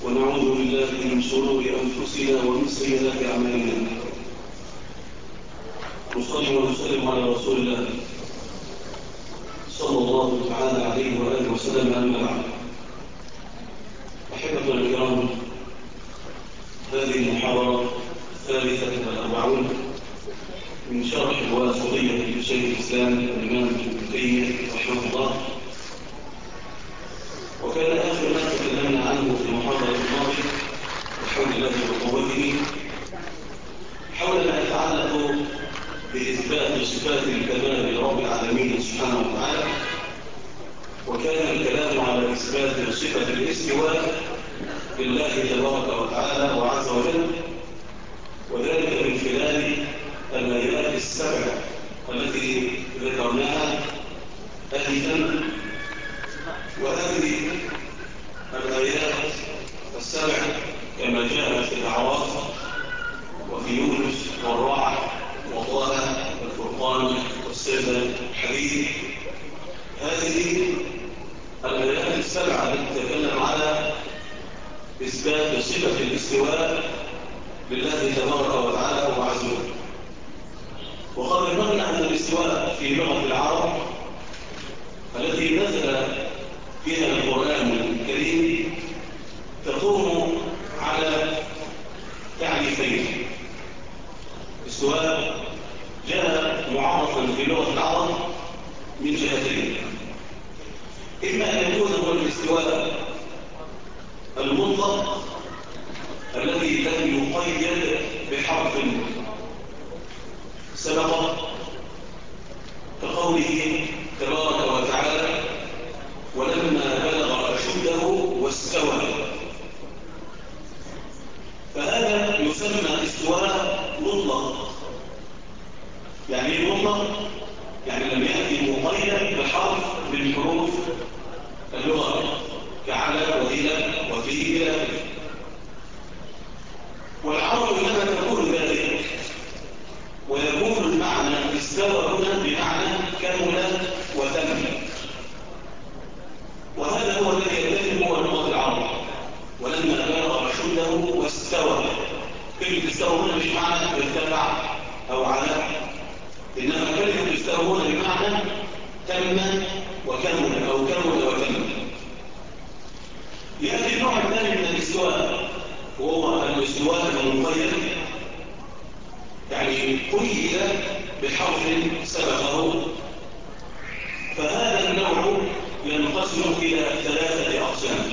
ونعوذ بالله من شرور أنفسنا ومن سيئات أعمالنا. نصلي ونسلم على رسول الله صلى الله تعالى عليه وآله وسلم. أما بعد، أحبتنا الكرام، هذه المحاضرة الثالثة والأربعون من شرح الواسطية لشيخ الإسلام الإمام ابن تيمية رحمه الله. وكان آخر ما تكلمنا عنه في المحاضرة الماضية بحول الله وقوته حول ما يتعلق بإثبات صفات الكمال لرب العالمين سبحانه وتعالى، وكان الكلام على إثبات صفة الاستواء لله تبارك وتعالى وعز وجل، وذلك من خلال الآيات السبع التي ذكرناها آنفا. وهذه الآيات السبع كما جاءت في الأعراف وفي يونس والرعد وطه والفرقان والسجدة الحديد، هذه الآيات السبعة التي تتكلم على إثبات صفة الاستواء لله تبارك وتعالى وعز وجل. وقد ذكرنا أن الاستواء في لغة العرب التي نزل فيها القرآن الكريم تقوم على تعريفين. الاستواء جاء معرفا في لغة العرب من جهتين: إما أن يكون هو الاستواء المطلق الذي لم يقيد بحرف سبق، كقوله تبارك وتعالى ولما بلغ أشده واستوى، فهذا يسمى استواء مطلق. يعني مطلق يعني لم يأتي مقيد بحرف من حروف اللغة كعلى وإلى وفي إلى. والعرب لما تقول ذلك ويكون المعنى استوى هنا بمعنى كمل وتم، وهذا هو الذي يتم هو لغة العرب. ولما بلغ أشده واستوى، كلمة استوى هنا مش معنى ارتفع أو على، إنما كلمة استوى هنا بمعنى تم وكمل أو كمل وتم. يأتي النوع الثاني من الاستواء وهو الاستواء المقيد، يعني قيد بحرف سبقه. فهذا النوع ينقسم إلى ثلاثة أقسام: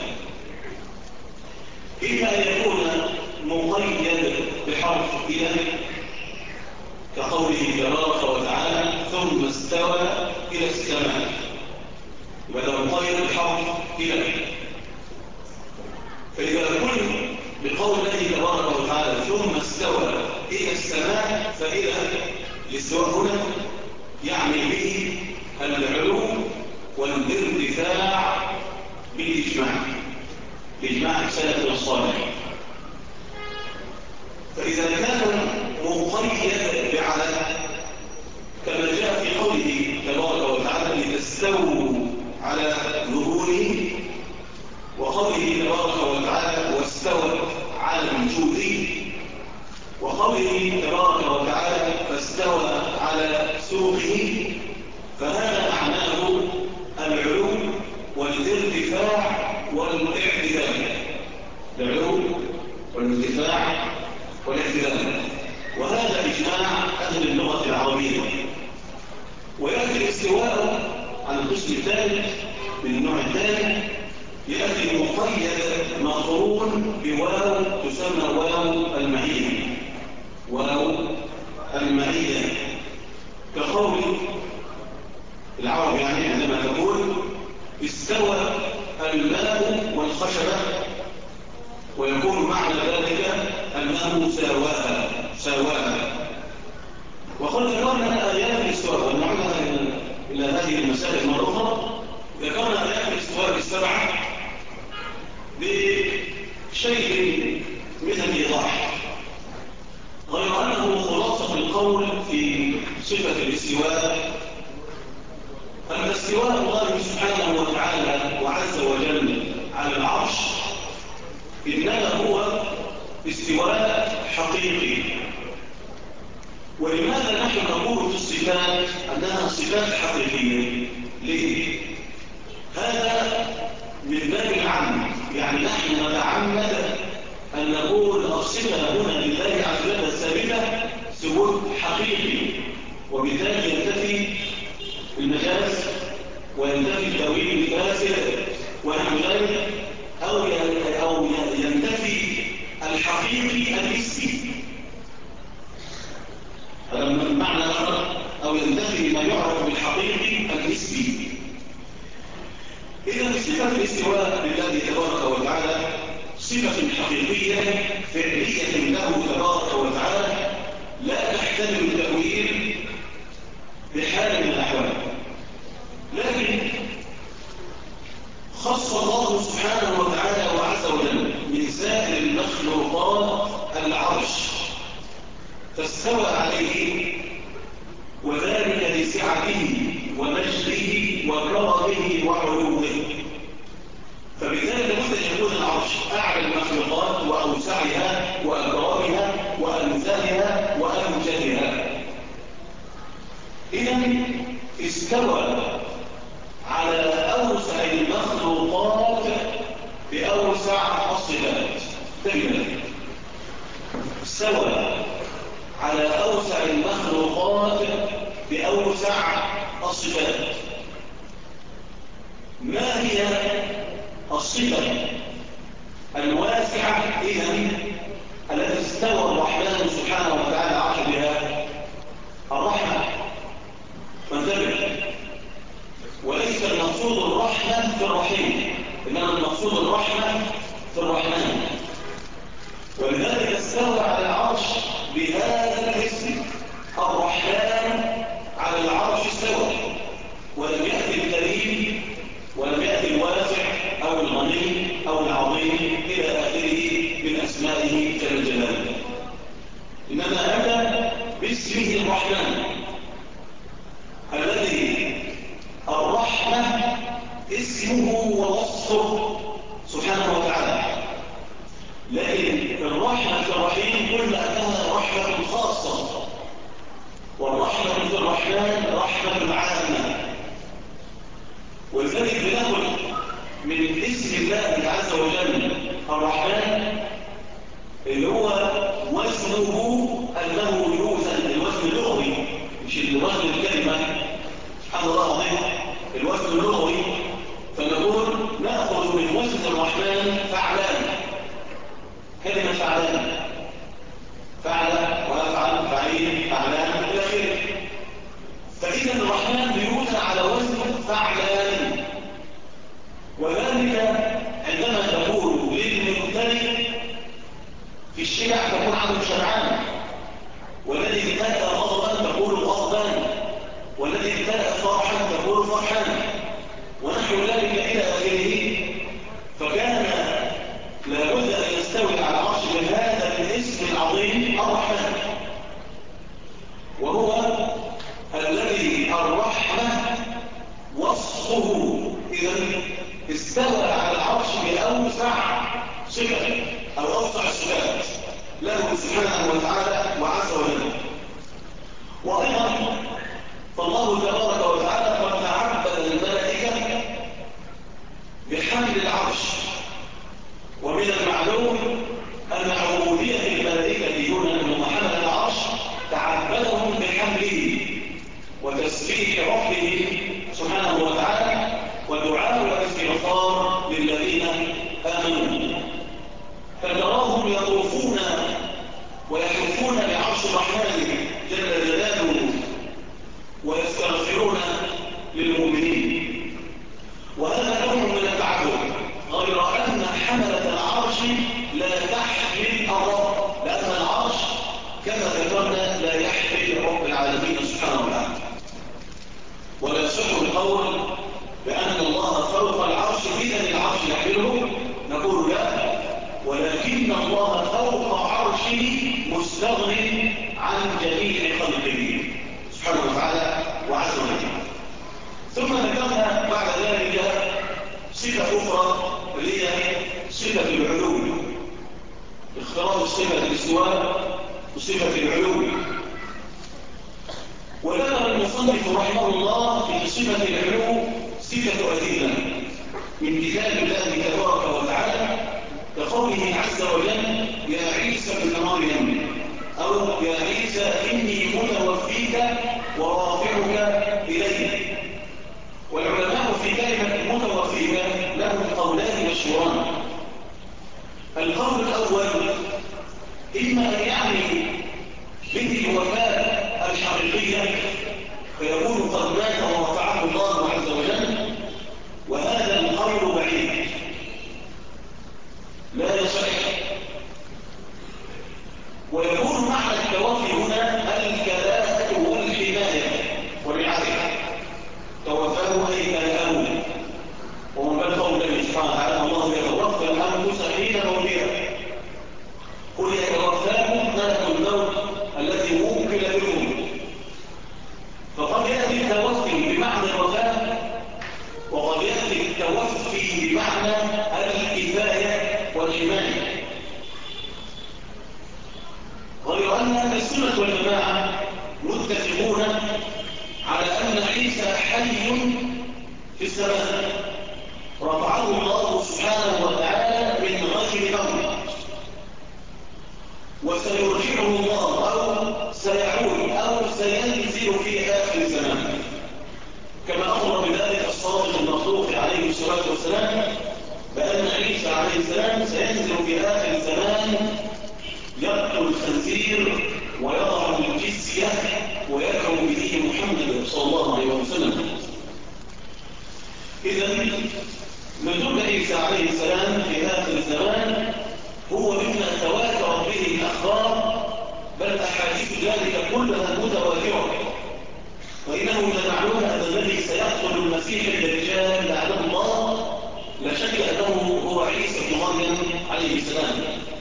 إما أن يكون مقيد بحرف إلى، كقوله تبارك وتعالى ثم استوى إلى السماء، وهذا مقيد بحرف إلى. فإذا قلنا بقول الله تبارك وتعالى ثم استوى إلى السماء، فإلى الاستواء هنا يعني به العلو والارتفاع بإجماع سلف الصالح. فإذا كان مقيد بعلى كما جاء في قوله تبارك وتعالى لتستووا على ظهوره، وقوله تبارك وتعالى واستوت على الجود، وقوله تبارك وتعالى فاستوى على سوقه، فهذا معناه العلو والارتفاع والاعتدال. العلو والارتفاع والاعتدال، وهذا إجماع أهل اللغة العربية. ويأتي الاستواء على القسم الثالث من النوع الثاني، يأتي مقيد مقرون بواو تسمى واو المعية. واو المعية كقول العرب، يعني عندما تقول استوى الماء والخشبة، ويكون معنى ذلك أنه سواها. وقد ذكرنا آيات الاستواء، ونعودها إلى هذه المسائل مرة أخرى. ذكرنا آيات الاستواء السبعة بشيء من الإيضاح، غير أنه خلاصة القول في صفة الاستواء أن استواء الله سبحانه وتعالى وعز وجل على العرش إنما هو استواء حقيقي. ولماذا نحن نقول في الصفات أنها صفات حقيقية؟ ليه؟ هذا من باب العمد، يعني نحن نتعمد أن نقول الصفة هنا لله عز وجل ثابتة ثبوت حقيقي، وبالتالي ينتفي المجاز وينتفي التأويل الفاسد ونحو ذلك، أو ينتفي الحقيقي النسبي. هذا معنى آخر، أو ينتفي ما يعرف بالحقيقي النسبي. إذا صفة الاستواء لله تبارك وتعالى صفة حقيقية فعلية له تبارك وتعالى لا تحتمل التأويل بحال من الأحوال. لكن خص الله سبحانه وتعالى وعز وجل من سائر المخلوقات العرش فاستوى عليه، وذلك لسعته ومجده وكرمه وعلوه. فبالتالي لابد ان يكون العرش اعلى المخلوقات واوسعها واكرمها وامثالها وامجدها. اذا استوى على اوسع المخلوقات باوسع الصفات. استوى على اوسع المخلوقات باوسع الصفات. ما هي الصفة الواسعة إذن التي استوى الرحمن سبحانه وتعالى عرش بها؟ الرحمة. فانتبه، وليس المقصود الرحمة في الرحيم، إنما المقصود الرحمة في الرحمن. ولذلك استوى على العرش بهذا الاسم الرحمن. على العرش استوى، ولم يأتي الكريم ولم يأتي الواسع أو الغني أو العظيم إلى آخره من أسمائه جل جلاله، إنما أتى باسمه الرحمن الذي الرحمة اسمه ووصفه سبحانه وتعالى. لكن الرحمة في الرحيم قلنا أنها رحمة خاصة، والرحمة في الرحمن رحمة عامة. ولذلك بناخد من اسم الله عز وجل الرحمن اللي هو وزنه أنه يوزن، الوزن اللغوي مش الوزن الكلمة. سبحان الله العظيم، الوزن اللغوي. فنقول نأخذ من وزن الرحمن فعلان، كلمة فعلان، فعل ويفعل فعيل فعلان إلى آخره. فإذا الرحمن بيوزن على وزن فعلان. وذلك عندما تقول للممتلئ في الشبع تكون عنه شبعان، والذي امتلأ غضبا تقول غضبان، والذي امتلأ فرحا تقول فرحان، ونحو ذلك إلى آخره. فكان لابد أن يستوي على العرش بهذا الاسم العظيم الرحمن، وهو الذي الرحمة وصفه. إذن استوى على العرش بأوسع صفة أو أوسع الصفات له سبحانه وتعالى وعز وجل. وأيضا فالله تبارك وتعالى قد تعبد الملائكة بحمل العرش. ومن المعلوم أن عبودية الملائكة دون أنهم حمل العرش تعبدهم بحمله وتسبيح ربه سبحانه وتعالى ودعاء والاستغفار للذين آمنوا. فتراهم يطوفون ويحفون بعرش الرحمن جل جلاله ويستغفرون للمؤمنين. وهذا نوع من التعبد، غير أن حملة العرش لا تحمل الرب، لأن العرش كما ذكرنا لا يحمل رب العالمين سبحانه وتعالى. ولا يصح القول بأن الله فوق العرش إذا العرش يحمله، نقول لا، ولكن الله فوق عرشه مستغني عن جميع خلقه سبحانه وتعالى وعز وجل. ثم ذكرنا بعد ذلك صفة أخرى اللي هي صفة العلو. صفة الاستواء وصفة العلو. وذكر المصنف رحمه الله في صفة العلو 6 أدلة من كتاب الله تبارك وتعالى، كقوله عز وجل: يا عيسى ابن مريم، أو يا عيسى إني متوفيك ورافعك إلي. والعلماء في كلمة متوفيك لهم قولان مشهوران. القول الأول إما أن يعني به الوفاة الحقيقية، فيكون قد مات ورفعه الله عز وجل، وهذا القول بعيد لا يصح. ويكون معنى التوفي هنا الكلاءة والحماية والرعاية. توفاه أي كلاءه، ومن قال قوله سبحانه وتعالى: الله يتوفى الأنفس حين موتها، قل يتوفاكم ملك الموت الذي وكل بكم. فقد يأتي التوفي بمعنى الوفاة، وقد يأتي التوفي بمعنى الكفاية والحماية. غير أن أهل السنة والجماعة متفقون على أن عيسى حي في السماء، رفعه الله سبحانه وتعالى من غير موت، وسيرجعه الله أو سيعود أو سينزل في آخر الزمان، كما أخبر بذلك الصادق المصدوق عليه الصلاة والسلام بأن عيسى عليه السلام سينزل في آخر الزمان، يقتل الخنزير ويضع الجزية ويدعو به محمد صلى الله عليه وسلم. إذن نزول عيسى عليه السلام في آخر الزمان هو مما تواترت به الأخبار، بل أحاديث ذلك كلها متواترة. وإنه لمعلوم أن الذي سيقتل المسيح الدجال لعنه الله لا شك أنه هو عيسى بن مريم عليه السلام،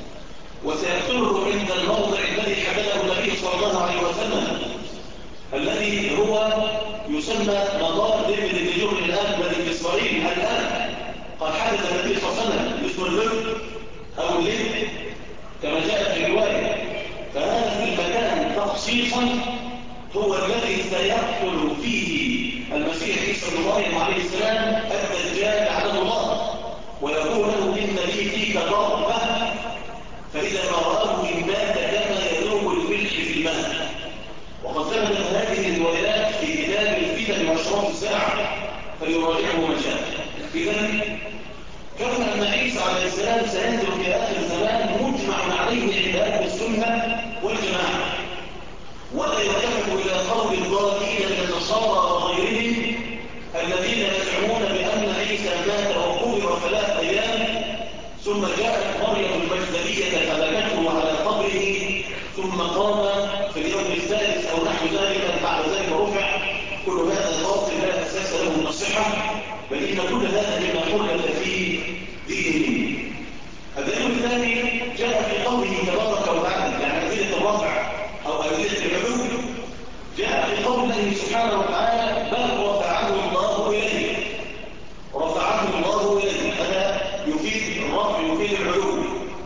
وسيقتله عند الموضع الذي حدده النبي صلى الله عليه وسلم، الذي هو يسمى مطار ديفيد الجبر الآن بني إسرائيل. الآن قد حدث النبي صلى الله عليه وسلم اسم اللب أو اللب كما جاء في الرواية. فهذا المكان تخصيصا هو الذي سيقتل فيه المسيح عيسى بن مريم عليه السلام الدجال لعنه الله، ويقول له: إن لي فيك ضربة، فإذا ما رآه إن مات كما يذوب الملح في الماء. وقد ثبتت هذه الروايات في كتاب الفتن وأشراط الساعة، فليراجعه من شاء. إذن كون أن عيسى عليه السلام سينزل في آخر الزمان مجمع عليه عند أهل السنة والجماعة، ولا يلتفت إلى قول الضالين من النصارى وغيرهم الذين يزعمون بأن عيسى مات وقبر 3 أيام ثم جاءت مريم المجدلية فبكته على قبره ثم قام في اليوم الثالث أو نحو ذلك، بعد ذلك رفع. كل هذا باطل لا أساس له من الصحة، بل إن كل هذا مما حدث في دينه. الدليل الثاني جاء في قوله تبارك وتعالى، يعني أدلة الرفع أو أدلة العلو، جاء في قول الله سبحانه وتعالى: بل رفعه الله إليه. رفعه الله إليه، هذا يفيد الرفع، يفيد العلو.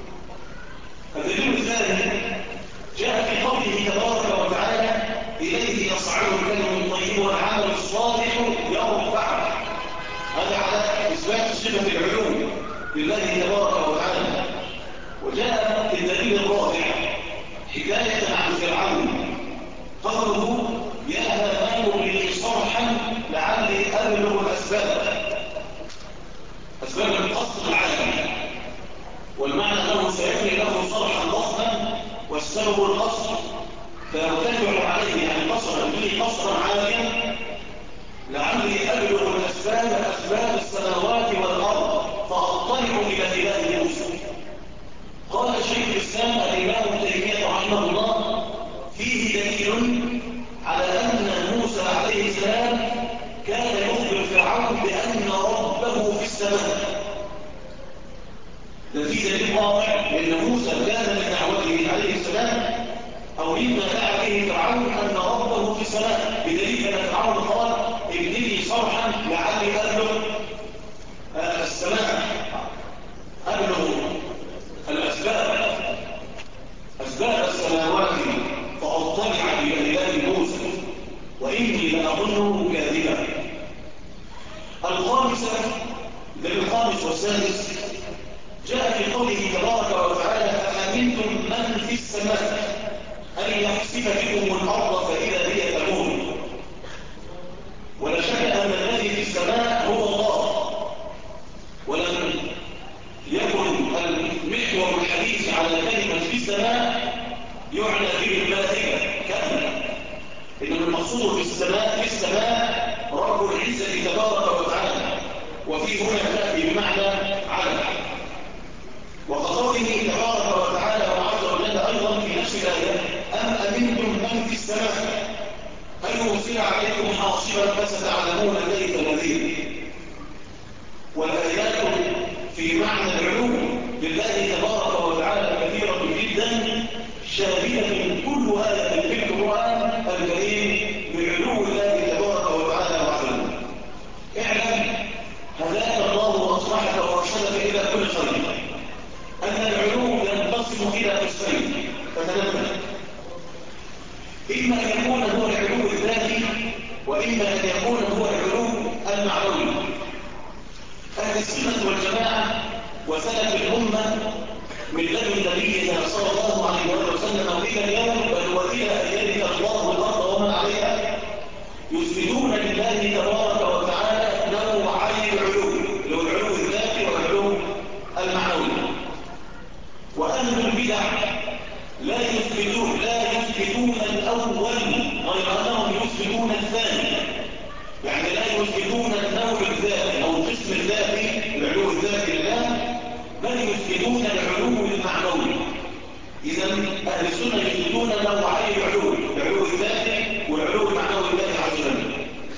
الدليل الثاني جاء في قوله تبارك وتعالى: إليه يصعد الكلم الطيب والعمل الصالح يرفعه. هذا على إثبات صفة العلو لله تبارك وتعالى. وجاء في الدليل الرابع حكاية عن فرعون قوله: يا هامان ابن لي صرحا لعلي أبلغ أسباب القصد العالمي. والمعنى أنه سيبني له صرحا ضخما، والسبب القصد فيرتفع عليه، يعني قصرا به قصرا عاليا، لعلي أبلغ أسباب السماوات والأرض فأطلع إلى إله موسى. قال شيخ الإسلام الإمام ابن تيمية رحمه الله: فيه دليل على أن موسى عليه السلام كان يخبر فرعون بأن ربه في السماء. ده فيه دليل قاطع لأن موسى كان من دعوته عليه السلام أو مما دعا به فرعون أن ربه في السماء، بدليل أن فرعون قال: ابن لي صرحا لعلي أبلغ السماء، أبلغ الأسباب. وإني لأظنه كاذبا. الخامس والسادس جاء في قوله تبارك وتعالى أأمنتم من في السماء أن يخسف بكم الأرض فإذا هي تمور. ولا شك أن الذي في السماء هو الله، ولم يكن المحور الحديث على كلمة في السماء يعنى به الملائكة كاملة، إنما المقصود في السماء رب العزة تبارك وتعالى، وفي هنا تأتي بمعنى على. وقوله تبارك وتعالى وعز وجل أيضا في نفس الآية أم أمنتم من في السماء أن يرسل عليكم حاصبا فستعلمون كيف نذير. والآيات في معنى العلو لله تبارك وتعالى كثيرة جدا، شاهدة كل آية في القرآن الكريم بعلو الله تبارك وتعالى وعلمه. اعلم هداك الله وأصلحك وارشدك إلى كل خير أن العلو ينقسم إلى قسمين فتنبه، إما أن يكون هو العلو الذاتي وإما أن يكون هو العلو المعنوي. أهل السنة والجماعة وسلف الأمة من لدن نبينا صلى الله عليه وسلم وإلى اليوم بل وإلى أن يرث الله الأرض ومن عليها يثبتون لله تبارك وتعالى نوعي العلو، اللي هو العلو الذاتي والعلو المعنوي. وأهل البدع لا يثبتون الأول غير أنهم يثبتون الثاني، يعني لا يثبتون النوع الذاتي أو القسم الذاتي العلو الذاتي لله، بل يثبتون العلو المعنوي. إذا أهل السنة يثبتون نوعي العلو الذاتي والعلو المعنوي لله عز وجل.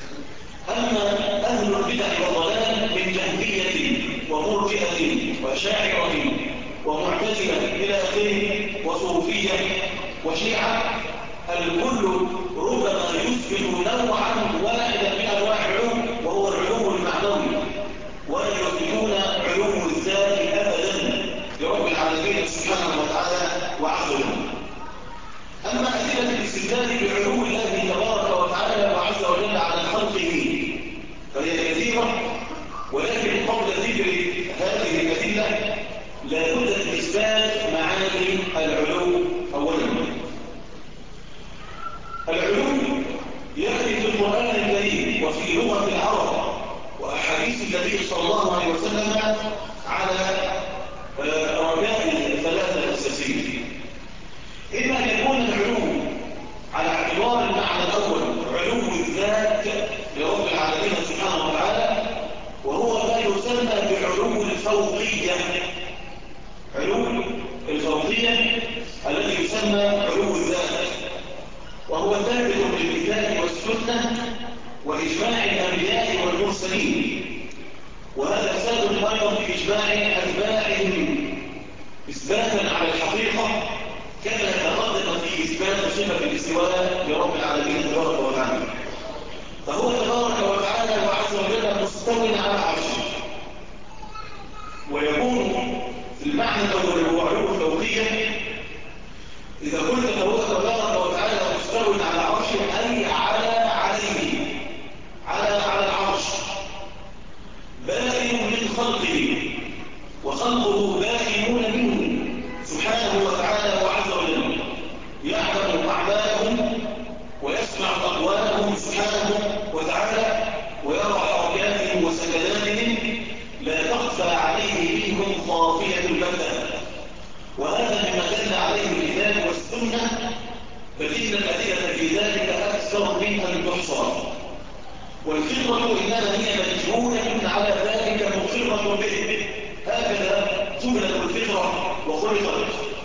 أما أهل البدع والضلال من جهمية ومرجئة وشاعرة ومعتزلة إلى آخره وصوفية وشيعة، الكل ربما يثبت نوعا واحدا من أنواع العلوم وهو العلوم المعنوي، ولا يثبتون علوم الذات أبدا لرب العالمين سبحانه وتعالى وعز وجل. أما أدلة الاستدلال بعلو الله تبارك وتعالى وعز وجل على خلقه فهي كثيرة، ولكن قبل ذكر هذه الأدلة لا بد من إثبات معاني العلو. أولا العلو يأتي في القرآن الكريم وفي لغة العرب وأحاديث النبي صلى الله عليه وسلم على ركائز ثلاثة أساسية. إما أن يكون العلو على اعتبار المعنى الأول علو الذات لرب العالمين سبحانه وتعالى، وهو ما يسمى بعلو الفوقية. علو الفوقية الذي يسمى علو الذات، وهو ثابت بالكتاب والسنة وإجماع الأنبياء والمرسلين، وهذا ثابت أيضا بإجماع أتباعهم إثباتا على الحقيقة كما تقدم في إثبات صفة الاستواء لرب العالمين تبارك وتعالى. فهو تبارك وتعالى وعز وجل مستوٍ على عرشه، ويكون في المعنى الأول هو علو الفوقية. إذا قلت فهو تبارك وتعالى مستوٍ على عرشه أي على العرش، بائن من خلقه وخلقه بائنون منه سبحانه وتعالى وعز وجل، يعلم أعمالهم ويسمع أقوالهم سبحانه وتعالى ويرى حركاتهم وسكناتهم لا تخفى عليه منهم خافية البتة. وهذا مما دل عليه الكتاب والسنة، فإن الأدلة في ذلك أكثر من أن تحصى. والفطرة إنما هي مجبولة على ذلك مقرة به، هكذا جملة الفطرة وخلقت،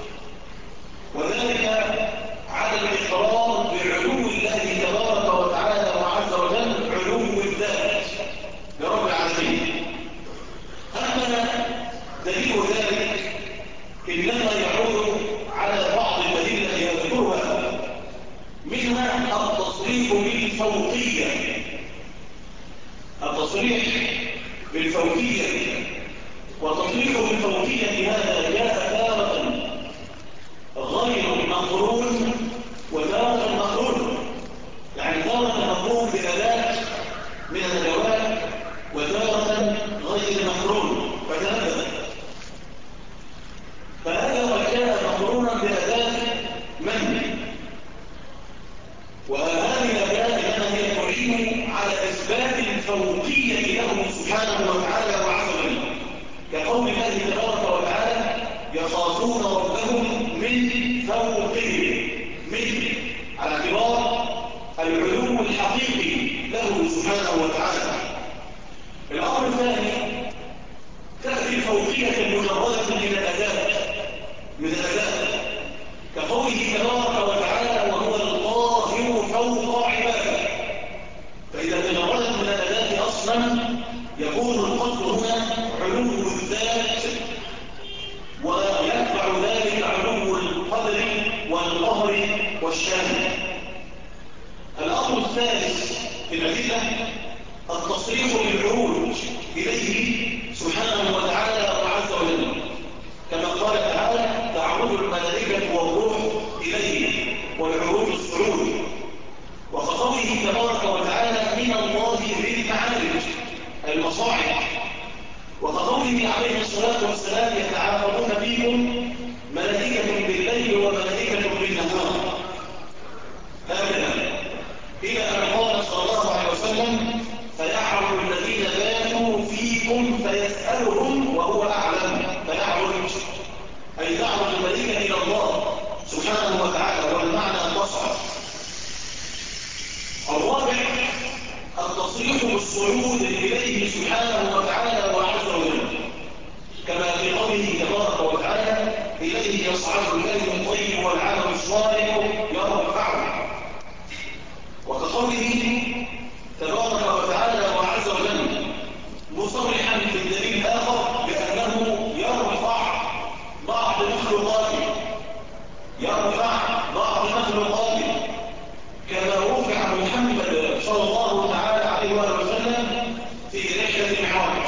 وذلك على الإقرار بعلو الله تبارك وتعالى وعز وجل علو الذات لرب العالمين. أما دليل ذلك إنما يعود على بعض الأدلة يذكرها، منها التصريح بالفوقية. التصريح بالفوقية وتصريح بالفوقية هذا جاء تارة غير مقرون وتارة مقرون، يعني تارة مقرون سبحانه وتعالى وعز وجل، كقول الله تبارك وتعالى يخافون ربهم من فوقهم، من على اعتبار العلو الحقيقي له سبحانه وتعالى. الأمر الثاني تأتي الفوقية المجردة من الأداء كقوله تبارك وتعالى وهو القاهر فوق عباده، فإذا تجردت من الأداء أصلا يكون القصد هنا علو الذات، ويتبع ذلك علو القدر والقهر والشان. الأمر الثالث في الأدلة التصريح بالعروج إليه سبحانه وتعالى وعز وجل، كما قال تعالى تعرج الملائكة والروح إليه والعروج الصعود، وكقوله تبارك وتعالى من الله ذي المعارج المصاعد، وكقوله عليه الصلاة والسلام يتعاقبون فيكم ملائكة بالليل وملائكة بالنهار، هكذا إلى أن قال صلى الله عليه وسلم فيعرج الذين باتوا فيكم فيسألهم وهو أعلم، فيعرج أي تعرج الملائكة إلى الله سبحانه وتعالى، والمعنى تصعد. الرابع التصريح بالصعود إليه سبحانه وتعالى وعز وجل، كما في قوله تبارك وتعالى إليه يصعد الكلم الطيب والعمل الصالح يرفعه، وكقوله تبارك وتعالى وعز وجل مصرحا في الدليل الآخر بأنه يرفع بعض مخلوقاته كما رفع محمد صلى الله تعالى عليه وسلم في رحلة المعراج،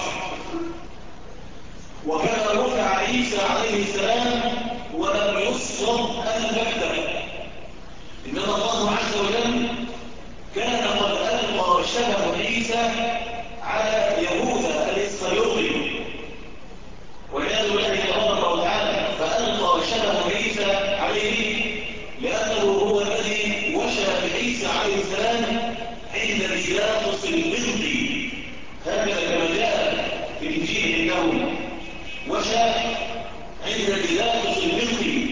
وكما رفع عيسى عليه السلام ولم يصلب البتة، إنما الله عز وجل كان قد ألقى شبه عيسى على يهوذا الإسخريوطي والعياذ بالله تبارك وتعالى، فألقى شبه عيسى عليه لأنه هو الذي وشى بعيسى عليه السلام عند بيلاطس القبطي، هكذا كما جاء في الإنجيل عندهم وشى عند بيلاطس القبطي،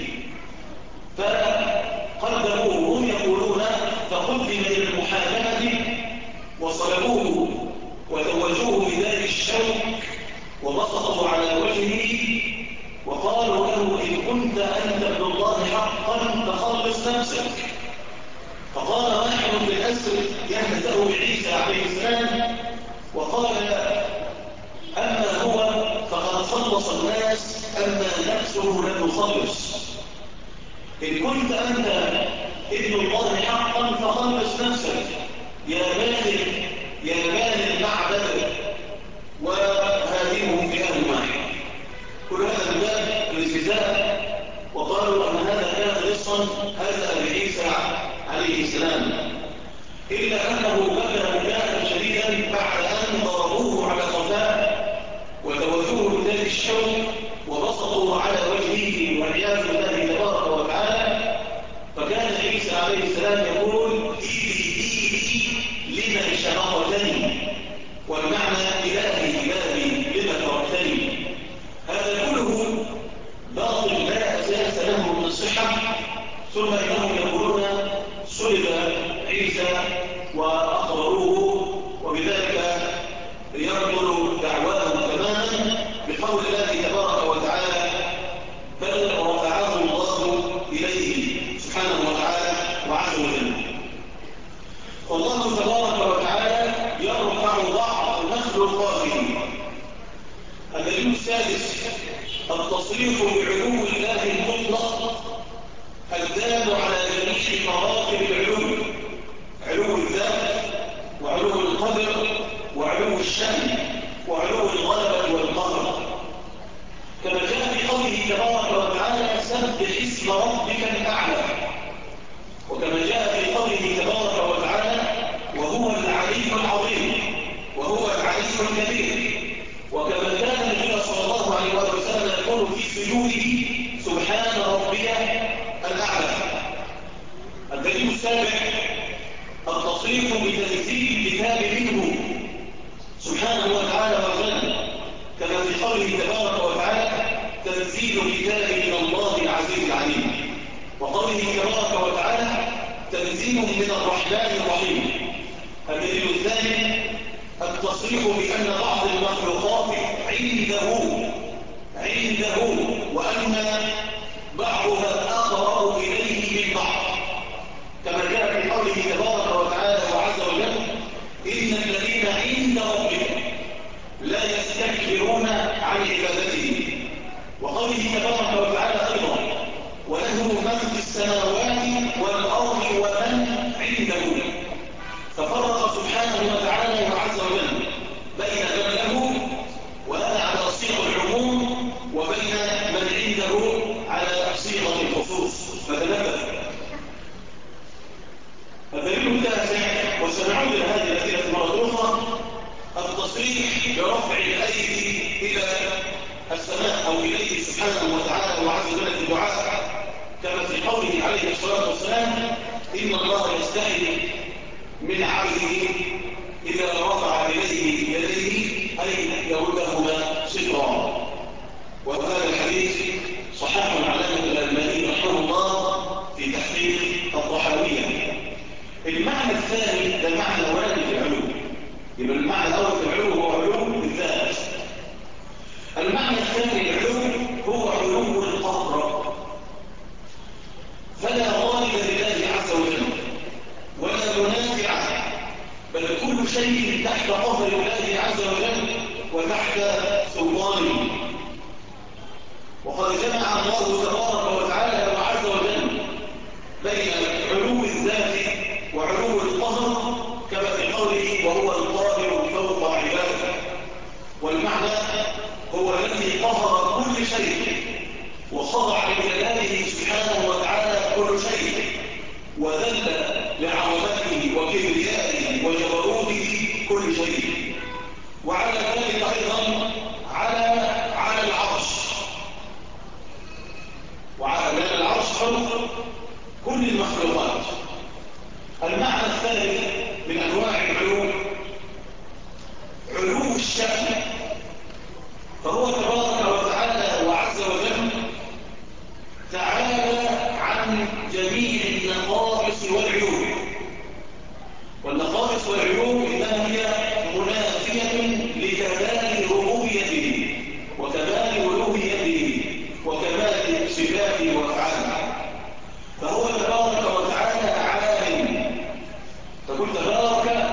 فقدموه هم يقولون فقدم إلى المحاكمة وصلبوه وتوجوه بدار الشوك وبسطوا على وجهه وقالوا له إن كنت أنت ابن الله حقا فخلص نفسك. فقال واحد من الأسر يهزأ بعيسى عليه السلام وقال أما هو فقد خلص الناس أما نفسه لم يخلص، إن كنت أنت ابن الله حقا فخلص نفسك يا باني المعبد وهادمهم في أهل واحد. كل هذا من باب الاستهزاء، وقالوا أن هذا كان لصا هزأ بعيسى عليه السلام، إلا أنه بكى بكاء شديدا بعد أن ضربوه على قفاه وتوجوه بدار الشوك وبسطوا على وجهه والعياذ بالله تبارك وتعالى، فكان عيسى عليه السلام يقول إيدي لمن شرقتني، والمعنى إلهي لما تركتني. هذا كله باطل لا أساس له من الصحة، ثم إنهم يقولون صلب عيسى وأقبروه، وبذلك يبطل دعواهم تماما بقول الله تبارك وتعالى بل رفعه الله إليه سبحانه وتعالى وعز وجل. والله تبارك وتعالى يرفع بعض مخلوقاته. الدليل السادس التصريح بعلو الله المطلق الدال على جميع مراتب العلو، علو الذات وعلو القدر وعلو الشأن وعلو الغلبة والقهر، كما جاء في قوله تبارك وتعالى سبح اسم ربك الأعلى، وكما جاء في قوله تبارك وتعالى وهو العلي العظيم وهو العلي الكبير، وكما كان النبي صلى الله عليه وسلم يقول في سجوده سبحان ربي الأعلى. الدليل السابع التصريح بتنزيل الكتاب منه سبحانه وتعالى قوله تبارك وتعالى تنزيل كتاب من الله العزيز العليم، وقوله تبارك وتعالى تنزيل من الرحمن الرحيم. الدليل الثاني التصريح بأن بعض المخلوقات عنده وأن بعضها أقرب إليه من بعض، كما جاء في قوله تبارك وتعالى وعز وجل إن الذين عند ربك لا يستكبرون عن عبادته، وقوله تبارك وتعالى أيضا وله من في السماوات والأرض ومن عنده. ففرق سبحانه وتعالى وعز وجل بين من له وهذا على صيغة العموم وبين من عنده على صيغة الخصوص. فتنبه. الدليل الثالث وسنعود إلى هذه الأسئلة مرة أخرى التصريح برفع الأيدي إلى السماء أو إليه سبحانه وتعالى وعز وجل في الدعاء، كما في قوله عليه الصلاة والسلام إن الله يستحي من عبده إذا رفع إليه يديه أي يردهما صفرا. وهذا الحديث صححه العلامة الألباني رحمه الله في تحقيق الطحاوية. المعنى الثاني ده معنى وارد في العلوم، يبقى المعنى الأول في العلوم هو علوم الذات. المعنى الثاني العلوم هو علوم القهر، فلا غالب لله عز وجل ولا منازع، بل كل شيء تحت قهر الله عز وجل وتحت سلطانه. وقد جمع الله تبارك وتعالى وعز وجل بين علو الذات وعلو القهر كما في قوله وهو القاهر فوق عباده. والمعنى هو الذي قهر كل شيء وخضع لجلاله سبحانه وتعالى كل شيء وذل لعظمته وكبريائه وجبروته كل شيء. وعلى ذلك ايضا على العرش، وعلى العرش فوق كل المخلوقات. المعنى الثالث من انواع العلو علو الشأن، فهو تبارك وتعالى وعز وجل تعالى عن جميع النقائص والعيوب، والنقائص والعيوب إنما هي منافية لكمال ربوبيته وكمال ألوهيته وكمال صفاته وأفعاله. فهو تبارك وتعالى عالم، تقول تبارك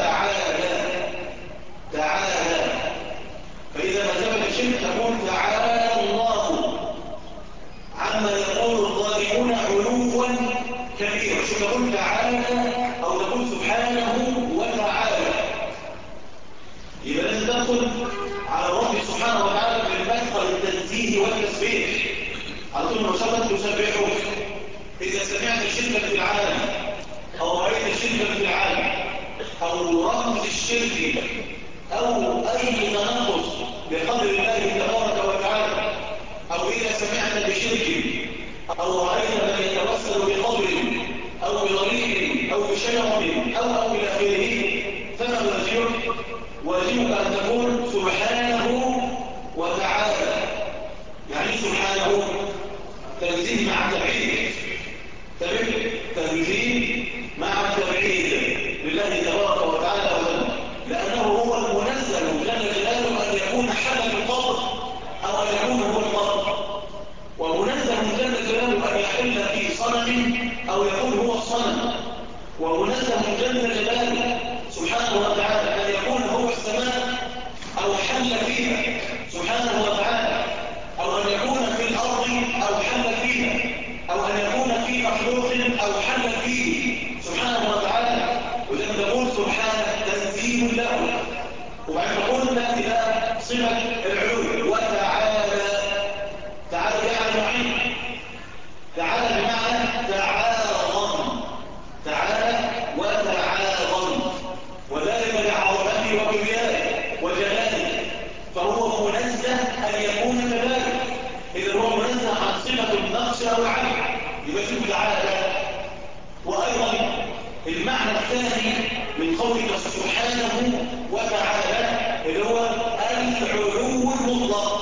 تعالى، فإذا ما ثبت الشرك تقول تعالى الله عما يقول الظالمون علوا كبيرا. شو تقول تعالى أو تقول سبحانه وتعالى، يبقى لازم تدخل على الرب سبحانه وتعالى بالمدخل التنزيه والتسبيح على طول. مشابهة تسبحه إذا سمعت شركا في العالم أو رأيت شركا في العالم أو رمز الشرك أو أي تنقص بقدر الله تبارك وتعالى، أو إذا سمعت بشرك أو رأيت من يتوسل بقبر أو بضريح أو بشجرة أو إلى آخره، فما واجبك أن تقول سبحانه وتعالى. يعني سبحانه تنزيه مع تبعيد، تنزيه مع التبعيد لله تبارك وتعالى وتعالى، لأنه هو المنزل جل جلاله أن يكون حمل القبر أو أن يكون هو القبر، ومنزل جل جلاله أن يحل في صنم أو يكون هو الصنم، ومنزل جل جلاله سبحانه وتعالى أن يكون هو السماء أو حل فيها سبحانه وتعالى، أو أن يكون في الأرض أو حل فيها، أو أن يكون في مخلوق أو حل فيه سبحانه وتعالى. ولما تقول سبحانه تنزيه له، وبعد تقول لا إله صفة العلو وتعالى. تعالى بمعنى معين، تعالى بمعنى تعاظم، تعالى وتعاظم، وذلك لعظمته وكبريائه وجلاله، فهو منزه أن يكون كذلك. إذا هو منزه عن صفة النقص أو العدل يبقى اسمه تعالى. وأيضا المعنى الثاني من قولك سبحانه وتعالى اللي هو العلو المطلق،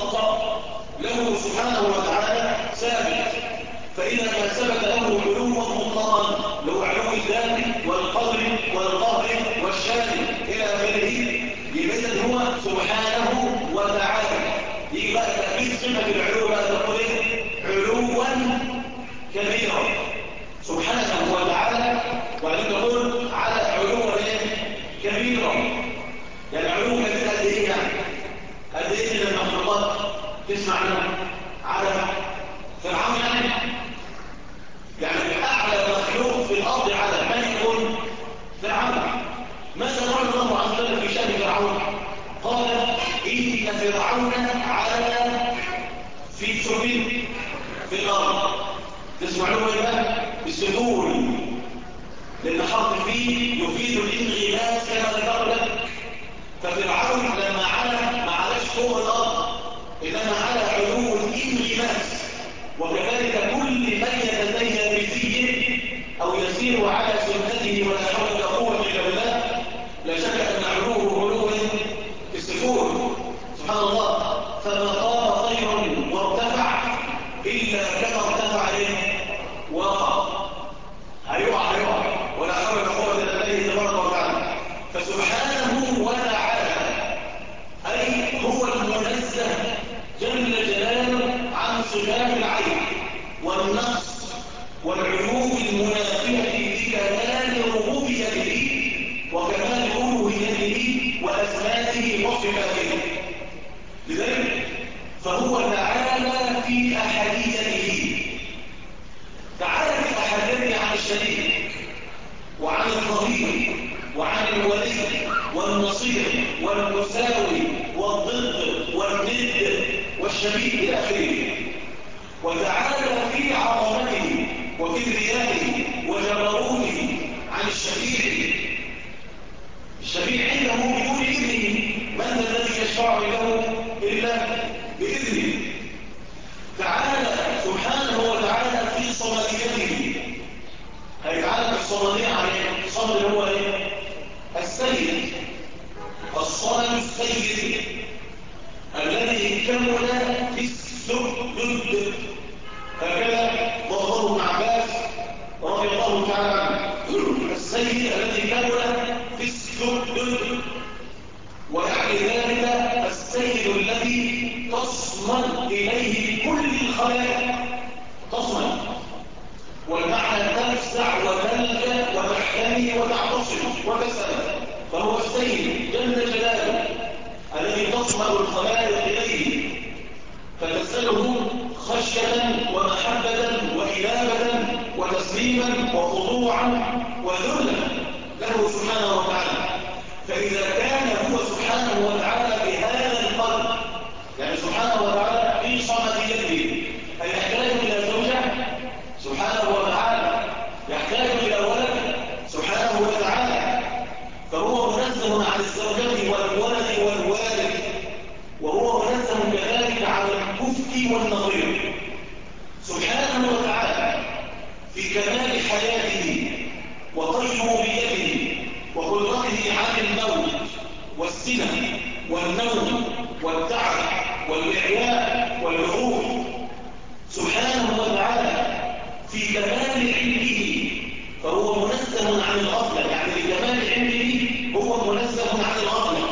ثبت له علوا مطلقا، لو علو الذات والقدر والقهر والشان الى اخره، يبقى هو سبحانه وتعالى. يجي بقى تأكيد صفة العلو بقى تقول ايه؟ علوا كبيرا سبحانه وتعالى، وبعدين تقول على علوا ايه؟ كبيرا. يعني علو كبير قد ايه يعني؟ قد ايه من المخلوقات تسمع عنها؟ على فرعون يعني اعلى مخلوق في الارض على من يكون فرعون. ماذا قال الله عز وجل في شأن فرعون؟ قال إن فرعون علا في سبيل في الأرض. تسمعون إيه بقى؟ بالسكون، لأن حرف فيه يفيد الانغماس كما ذكر لك. ففرعون لما علا ما علاش فوق الأرض، إنما علا علو الانغماس. وكذلك كل من يتزين بزيه أو يسير على سنته ولا حول ولا قوة إلا بالله، لا شك أن علوه علو في السكون. سبحان الله. فما طاب خيرا وارتفع إلا كما ارتفع إليه وقع. هيقع ولا حول ولا قوة إلا بالله تبارك وتعالى. فسبحانه وتعالى أي هو المنزه جل جلاله عن صفات العين والنقص والعلوم المنافية لكمال ربوبيته وكمال ألوهيته وأسمائه وصفاته. لذلك فهو تعالى في أحديته، تعالى في أحديته عن الشريك وعن الظهير وعن الولي والنصير والمساوي والضد والند والشبيه إلى آخره. وتعالى في عظمته وكبريائه وجبروته عن الشفيع. الشفيع عنده بدون إذنه، من الذي يشفع له إلا بإذنه. تعالى سبحانه وتعالى في صمديته. هيتعالى بالصمدية عليه. الصمد هو ايه؟ السيد، الصمد السيد الذي كمل في السجد. هكذا ضربه ابن عباس رضي الله تعالى عنه، السيد الذي كمل في السجد. ويعني ذلك السيد الذي تصمد إليه كل الخلائق، تصمد والمعنى تفزع وتلجأ وتحتمي وتعتصم وتسأل. فهو السيد جل جلاله الذي تصمد الخلائق إليه فتسأله خشية ومحبة وإنابة وتسليما وخضوعا وذلا له سبحانه وتعالى. فإذا كان هو سبحانه وتعالى بهذا القدر، يعني سبحانه وتعالى في صمديته، يحتاج إلى زوجة سبحانه وتعالى، يحتاج إلى ولد سبحانه وتعالى، فهو منزه عن الزوجة والولد والوالد، وهو منزه كذلك عن الكفء والنظير سبحانه وتعالى في كمال حياته وقيوميته وقدرته عن الموت والسنة والنوم والتعب والإعياء والعروف سبحانه وتعالى في كمال علمه. فهو منزه عن الغفلة، يعني لكمال علمه هو منزه عن الغفلة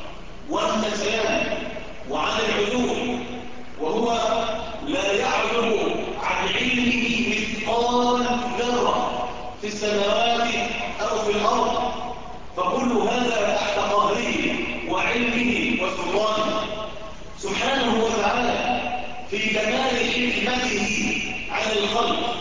والنسيان وعن العدول، وهو لا يعلم عن علمه مثقال ذرة في السماوات أو في الأرض، فكل هذا تحت قهره وعلمه وسلطانه سبحانه وتعالى في كمال حكمته عن الخلق.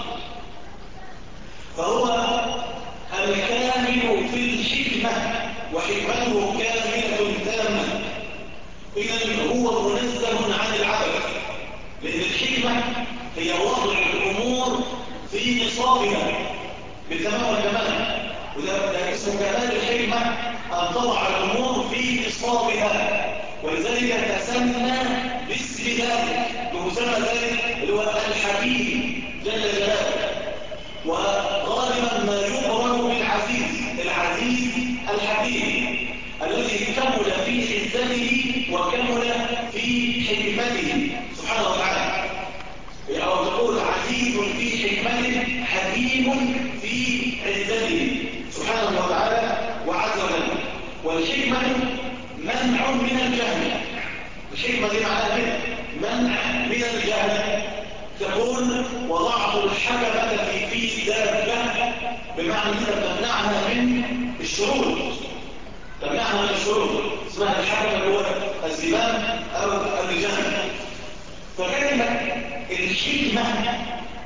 فهو الكامل في الحكمة وحكمته كاملة تامة. إذن هو منزه عن العبث، لأن الحكمة هي وضع الأمور في نصابها بالتمام والكمال، وده اسمه كمال الحكمة أن تضع الأمور في نصابها، ولذلك تسمى باسم ذلك، بمسمى ذلك اللي هو الحكيم جل جلاله. وغالبا ما يقرن بالعزيز، العزيز الحكيم الذي كمل في عزته وكمل في حكمته سبحانه وتعالى. أو تقول عزيز عزيز في حكمته حكيم في عزته سبحانه وتعالى وعز وجل. والحكمة منع من الجهل. الحكمة دي معناها كده منع من الجهل. تقول وضعت الحكمة في دابة، بمعنى كده تمنعها من الشرور، تمنعها من الشرور، اسمها الحكمة اللي هو الزمام أو اللجام. فكلمة الحكمة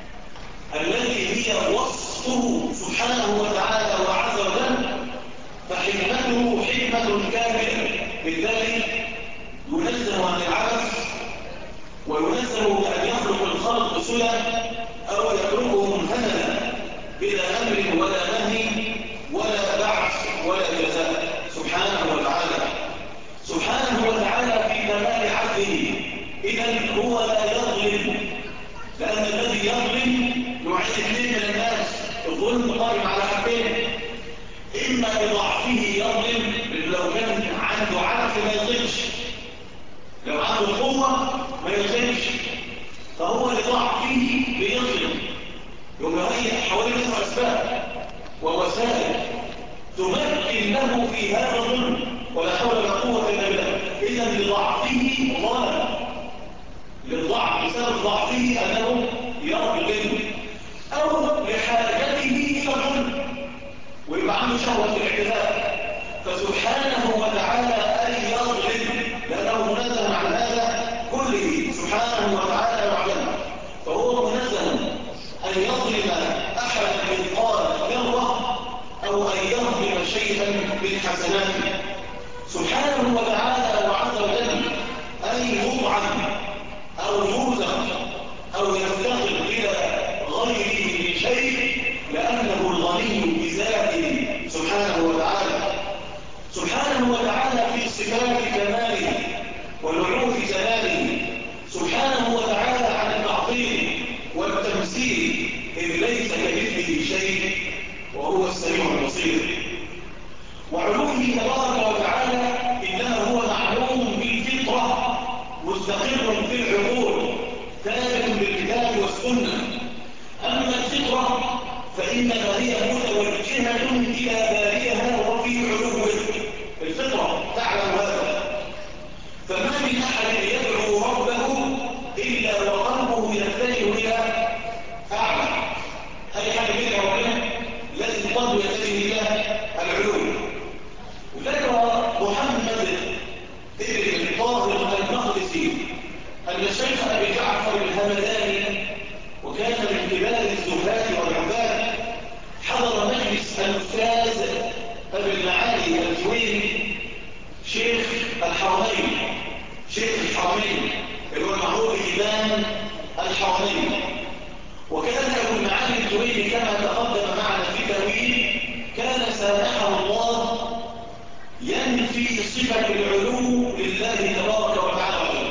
التي هي وصفه سبحانه وتعالى وعز وجل، فحكمته حكمة كاملة، بالتالي ينزه عن العبث وينزه بأن يخلق الخلق سدى أو يتركهم هملا بلا أمر ولا نهي ولا بعث ولا جزاء سبحانه وتعالى. سبحانه وتعالى في كمال عدله، إذن هو لا يظلم، لأن الذي يظلم نوعين اثنين من الناس. الظلم قائم على حاجتين: إما بضعفه يظلم، لو كان عنده عدل ما يظلمش، لو عنده قوة ما يظلمش، فهو لضعفه بيظلم. يوم يهيئ حوالي نفسه أسباب ووسائل تمكن له في هذا الظلم، ولا حول ولا قوة إلا بالله. إذن لضعفه ظلم، للضعف بسبب ضعفه أنه يظلم، أو لحاجته إلى الظلم ويبقى عنده شهوة الاعتداء. فسبحانه وتعالى أن يظلم، لأنه منزه عن هذا كله سبحانه وتعالى وعلمه. فهو منزه أن يظلم أحد مثقال ذرة أو أن يظلم شيئا من حسناته سبحانه وتعالى وعز وجل. أن يطعم أو يوزن أو يفتقر إلى غيره من شيء، لأنه الغني بذاته سبحانه وتعالى. سبحانه وتعالى في صفات كماله ونعوت جلاله سبحانه وتعالى عن التعطيل والتمثيل، إذ ليس كمثله شيء وهو السميع البصير. وعلومه تبارك وتعالى إنما هو معلوم بالفطرة، مستقر في العقول، ثابت بالكتاب والسنة. أما الفطرة فإنما هي متوجهة إلى بارئها وفي علوه. الفطرة تعلم هذا. فما من أحد يدعو ربه إلا وقلبه يتجه إلى أعلى. أي حد يدعو ربنا لازم قلبه يتجه إلى العلوم. وذكر محمد ابن طاهر المقدسي أن الشيخ أبي جعفر الهمداني، وكان من كبار الزهاد والعباد، حضر مجلس الأستاذ أبي المعالي الجويني شيخ الحرمين، شيخ الحرمين اللي هو المعروف بإمام الحرمين. وكان أبو المعالي الجويني كما تقدم معنا في تأويل كان سامحه الله ينفي صفة العلو لله تبارك وتعالى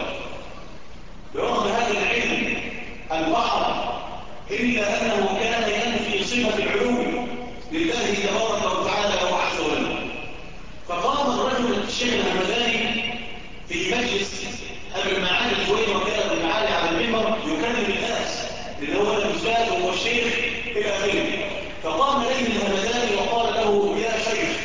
برغم هذا العلم البحر، إلا أنه كان ينفي صفة العلو لله تبارك وتعالى وعز وجل. فقام الرجل الشيخ الهمداني في مجلس أبي المعالي الجويني، وكان أبي المعالي على المنبر يكلم الناس اللي هو الأستاذ وهو الشيخ إلى آخره. فقام إليه الهمداني وقال له: يا شيخ،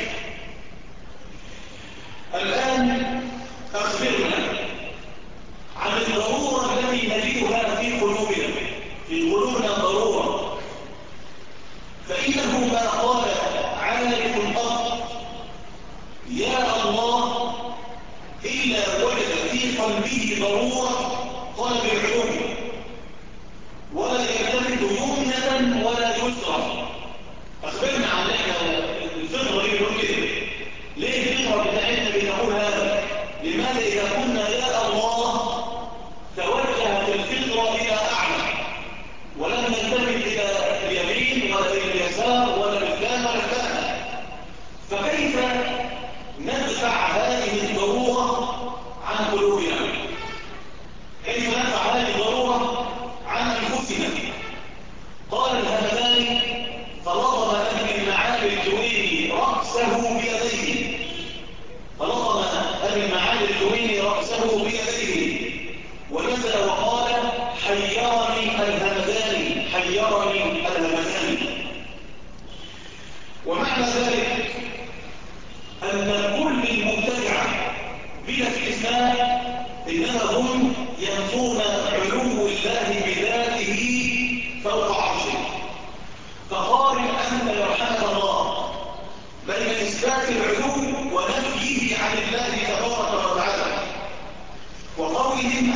الآن أخبرنا عن الضرورة التي نجدها في قلوبنا، في قلوبنا ضرورة، فإنه ما قال عالم الأرض يا الله إلا وجد في قلبه ضرورة طلب العلوم، ولا يلتفت يمنة ولا يسرى. أخبرنا عن الفطرة دي بنقول كده، ليه الفطرة بتاعتنا بنقول هذا؟ لماذا إذا كنا يا الله توجهت الفطرة إلى أعلى ولم نلتفت إلى اليمين ولا إلى اليسار ولا الإسلام ولا الثاني؟ فكيف ندفع هذه الضرورة عن قلوبنا؟ كيف ندفع هذه الضرورة عن أنفسنا؟ قال الهمداني: فلطم أبي المعالي الجويني رأسه بيديه، فلطم أبي المعالي الجويني رأسه بيديه ونزل وقال: حيرني الهمداني، حيرني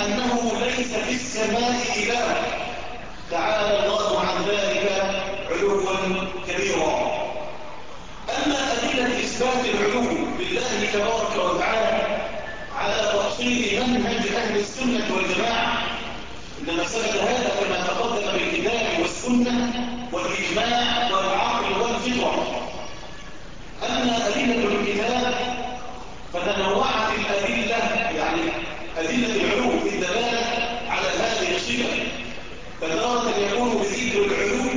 أنه ليس في السماء إله، تعالى الله عن ذلك علوا كبيرا. أما أدلة إثبات العلو بالله تبارك وتعالى على تأصيل منهج أهل السنة والجماعة، إنما ثبت هذا كما تقدم بالكتاب والسنة والإجماع والعقل والفطرة. أما أدلة الكتاب فتنوعت الأدلة، يعني أدلة العلو في الدلالة على هذه الصفة، فتارة يكون بذكر العلو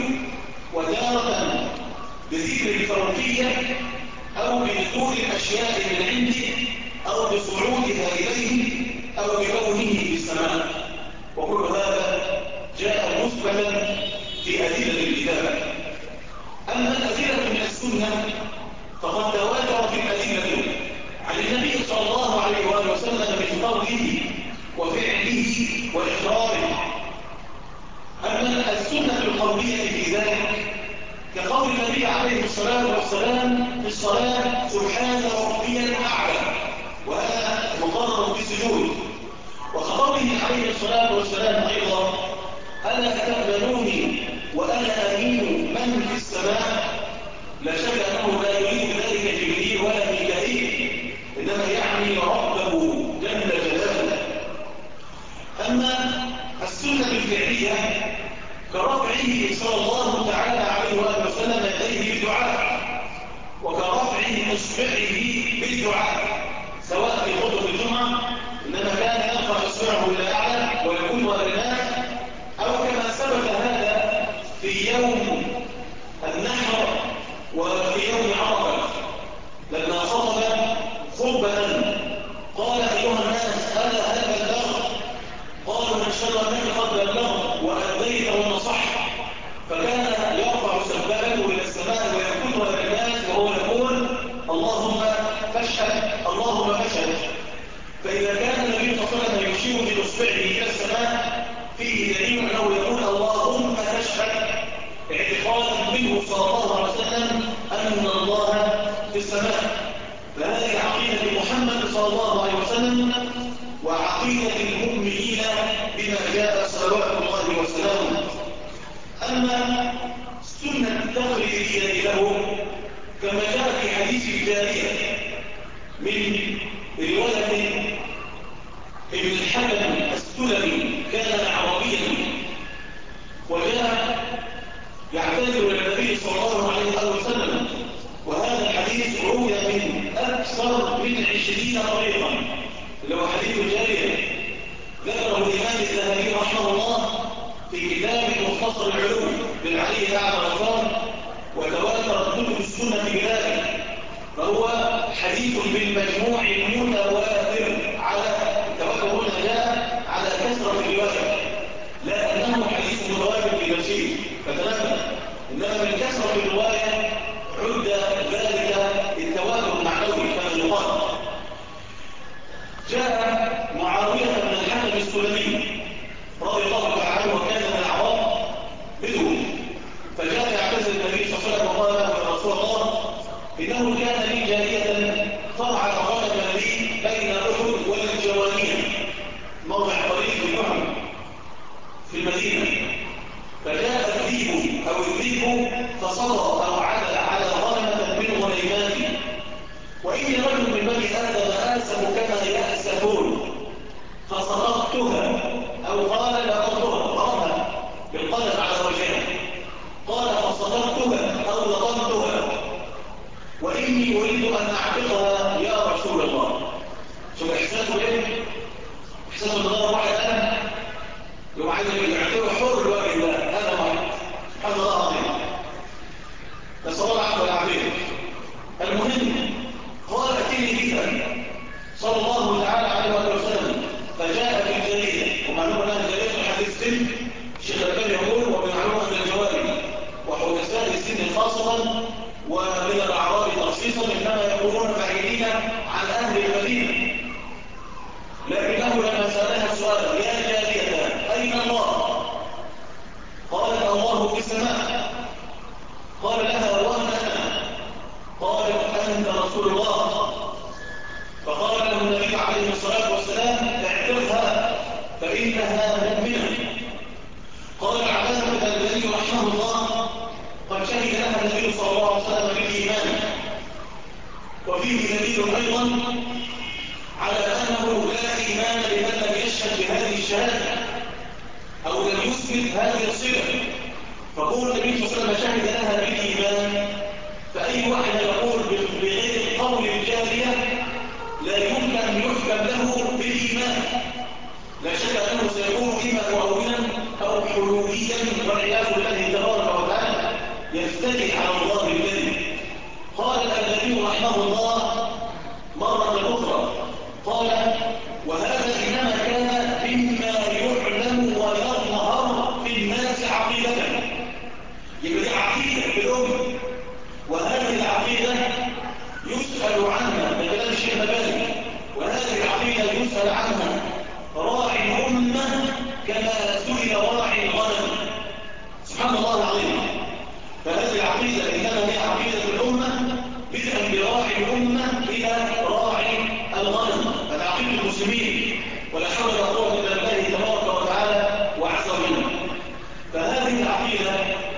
وتارة بذكر الفوقية أو بنزول الأشياء من عنده أو بصعودها إليه أو بكونه في السماء، وكل هذا جاء مثبتا في أدلة الكتاب. أما الأدلة من السنة فقد تواترت الأدلة عن النبي صلى الله عليه وآله وسلم من قوله وفعله وإقراره. أما السنة القولية في ذلك كقول النبي عليه الصلاة والسلام في الصلاة سبحان ربي الأعلى وأنا مقرر بالسجود، وكقوله عليه الصلاة والسلام أيضا ألا تأمنوني وأنا أمين من في السماء. لا شك أنه لا يريد ذلك جبريل ولا ميكائيل، إنما يعني ربه جل جلاله. أما السنة الفعلية كرفعه صلى الله تعالى عليه وآله وسلم يديه بالدعاء، وكرفعه إصبعه بالدعاء سواء في خطبة الجمعة إنما كان يرفع إصبعه إلى أعلى ويقول للناس، أو كما ثبت هذا في يوم النحر وفي يوم عرفة لما خطب خطبة قال أيها الناس ألا هل بلغت؟ قالوا نشهد أنك قد بلغت وأديت ونصحت، فكان يرفع سبابته إلى السماء ويقولها للناس وهو يقول اللهم فاشهد اللهم فاشهد. فإذا كان النبي صلى الله عليه وسلم يشير بإصبعه إلى السماء فيه دليل أنه يقول اللهم فاشهد، اعتقادا منه صلى الله عليه وسلم أن الله في السماء. فهذه عقيدة محمد صلى الله عليه وسلم وعقيدة المؤمنين بما جاء صلوات الله وسلامه. أما السنة التقريرية له كما جاء في حديث الجارية من رواية ابن الحكم السلمي كان عربيا وجاء يعتذر إلى النبي صلى الله عليه وسلم، وهذا الحديث روي من أكثر من 20 طريقا، اللي هو حديث الجارية ذكره الإمام الذهبي رحمه الله في كتاب مختصر العلوم للعلي أعلى الغفار، وتواترت كتب السنة بذلك، فهو حديث بالمجموع المتواتر على التواتر هنا جاء على كثرة الرواية، لا أنه حديث متواتر بنفسه فتنبه، إنما من كثرة الرواية عد ذلك التواتر المعنوي كما يقال. جاء معاوية بن الحكم السلمي رضي الله تعالى عنه وكان من الأعراب بدون، فجاء يعتذر النبي صلى الله عليه وسلم وقال له يا رسول الله إنه كان لي جارية ترعى غنما لي بين أحد والجوانين موضع قريب في أحد في المدينة، فجاء الذئب أو الذئب فصدر أو عدل على غنمة من غنيماتي، وإني رجل من بني آدم آسف كما يأسفون فصدقتها أو قال لقطتها ضربها بالقلم على وجهها، قال فصدقتها أو لطمتها وإني أريد أن أعتقها يا رسول الله. شوف إحساسه إيه؟ إحساسه أن الله واحد أنا يوم عايز يعتبر حر الوجه الله، هذا واحد سبحان الله العظيم، نسأل الله العفو والعافية. المهم قال أتيني بها صلى الله تعالى عليه وسلم فجاء في الجريدة، ومعلومة أنها الجريدة في حديث السن الشيخ الألباني يقول وبمعلومة من الجواري وحدثاء السن خاصة ومن الأعراب تخصيصا إنما يقولون بعيدين عن أهل المدينة، لكنه لما سألها السؤال يا جارية أين الله؟ قالت الله في السماء. قال لها ومن أنا؟ قالت أنت رسول الله. فقال له النبي عليه الصلاة والسلام اعتقها، لها مؤمنا. قال العلامة الألباني رحمه الله: قد شهد لها النبي صلى الله عليه وسلم بالإيمان. وفيه دليل أيضا على أنه لا إيمان لمن لم يشهد بهذه الشهادة أو لم يثبت هذه الصفة. فقول النبي صلى الله عليه وسلم شهد لها بالإيمان، فأي واحد يقول بغير القول الجارية لا يمكن أن يحكم له بالإيمان. لا شك أنه سيكون إما مؤولا أو حلوليا والعياذ بالله تبارك وتعالى يفتري على الله بالكذب. قال الألباني رحمه الله مرة أخرى، قال: وهذا إنما كان مما يعلم ويظهر في الناس عقيدة. يبقى دي عقيدة في الأمة، وهذه العقيدة يسأل عنها بكلام الشيخ مبادئ، وهذه العقيدة يسأل عنها راعي الأمة كما سئل راعي الغنم. سبحان الله العظيم. فهذه العقيدة إنما هي عقيدة الأمة بدءا براعي الأمة إلى راعي الغنم، هذا عقيدة المسلمين، ولا حول ولا قوة إلا بالله تبارك وتعالى وعز وجل. فهذه العقيدة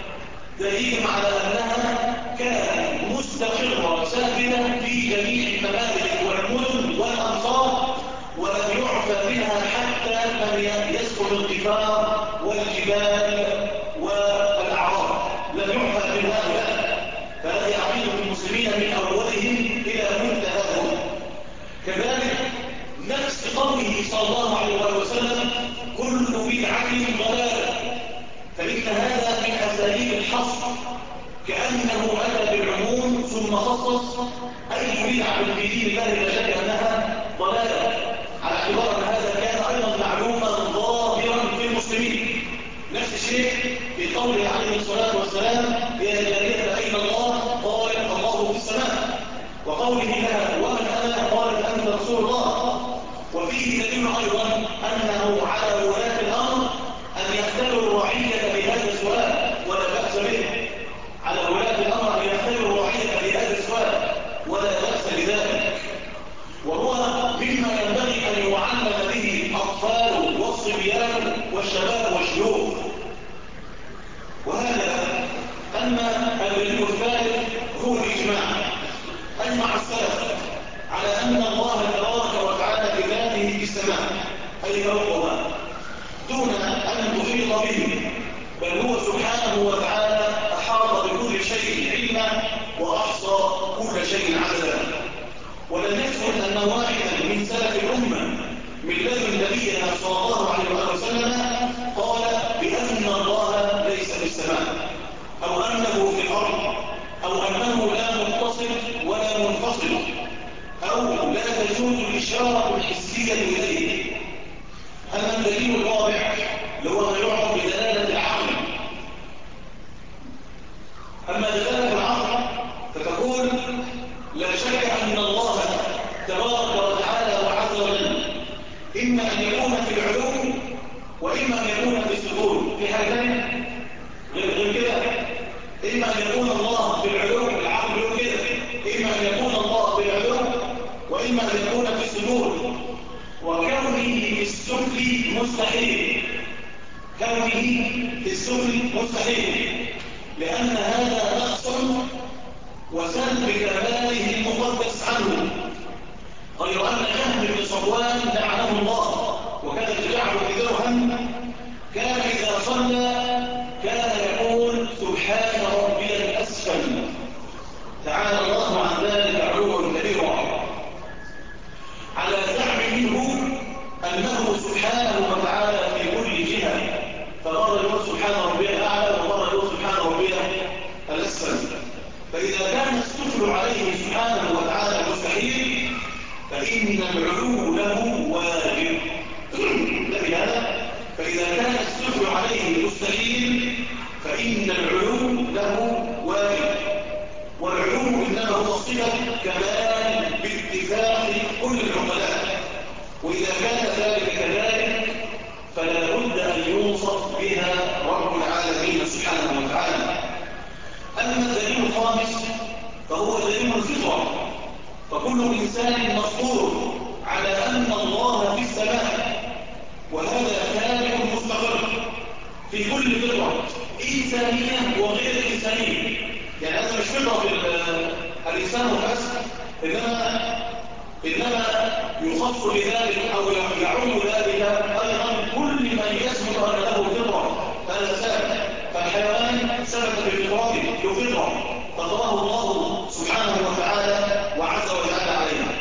دليل على أنها كانت مستقرة ثابتة في جميع الممالك والمدن والأمصار، ولم يعفى منها حتى لم يسكن القفار والجبال والأعراب، لم يعفى من هؤلاء. فهذه عقيدة المسلمين من أولهم إلى منتهاهم. كذلك نفس قوله صلى الله عليه وسلم: كل بدعة ضلالة، فإن هذا من أساليب الحصر، كأنه أتى بالعموم ثم خصص أي بدعة في دين الله لا شك أنها ضلالة، على اعتبار أن هذا كان أيضا معلوما ظاهرا في المسلمين. نفس الشيء في قوله عليه الصلاة والسلام: يا جارية أين الله؟ قالت: الله في السماء. وقوله لها: ومن أنا؟ قالت: أنت رسول الله. وفيه دليل أيضا أنه على ولاة الأمر أن يختبروا الرعية بهذا السؤال ولا بأس به. على ولاة الأمر أن يختبروا الرعية بهذا السؤال ولا بأس بذلك، وهو مما ينبغي أن يعلم به الأطفال والصبيان والشباب والشيوخ. وهذا أما الدليل الثالث هو الإجماع. أجمع السلف على أن الله تبارك وتعالى بذاته في السماء أي فوقها دون أن تحيط به، بل هو سبحانه وتعالى أحاط بكل شيء علما وأحصى كل شيء عددا. ولم يثبت أن واحدا من سلف الأمة من لدن نبينا صلى الله عليه وسلم قال بأن الله ليس في السماء، أو أنه في الأرض، أو أنه لا متصل ولا منفصل، أو لا تجوز الإشارة الحسية إليه. أما الدليل الرابع اللي هو ما يعرف بدلالة العقل. أما دلالة العقل فتقول: لا شك أن الله تبارك وتعالى وعز وجل إما أن يكون في العلو وإما أن يكون في السفول، في حالتين غير كده. إما أن يكون الله في العلو، العقل يقول كده، إما أن يكون الله في العلو وإما أن يكون في السفول. وكونه في السفل مستحيل، كونه في السفل مستحيل، لأن هذا نقص وسلب كماله المقدس عنه. غير أن جهم بن صفوان لعنه الله وكان الجعل في درهم كان إذا صلى كان يقول: سبحان ربي الأسفل، تعالى الله عن ذلك علوا كبيرا، على زعم منه أنه سبحانه وتعالى في كل جهة، فمرة يقول سبحان ربي الأعلى ومرة يقول سبحان ربي الأسفل. فإذا كان السفل عليه سبحانه وتعالى مستحيل فإن العلو له واجب. فإذا كان السفل عليه مستحيل فإن العلو له واجب، والعلو إنما هو صفة كمال باتفاق كل العقلاء، وإذا كان ذلك كذلك فلا بد أن يوصف بها رب العالمين سبحانه وتعالى. أما الدليل الخامس فهو دليل الفطرة، فكل إنسان مفطور على أن الله في السماء، وهذا كان فطرة إنسانية وغير إنسانية. يعني هذا مش فطرة في الإنسان بس، إنما يخص بذلك أو يعم ذلك أيضا كل من يثبت أن له فطرة. هذا ثابت، فالحيوان ثبت بفطرته بفطرة فطره الله سبحانه وتعالى وعز وجل عليها.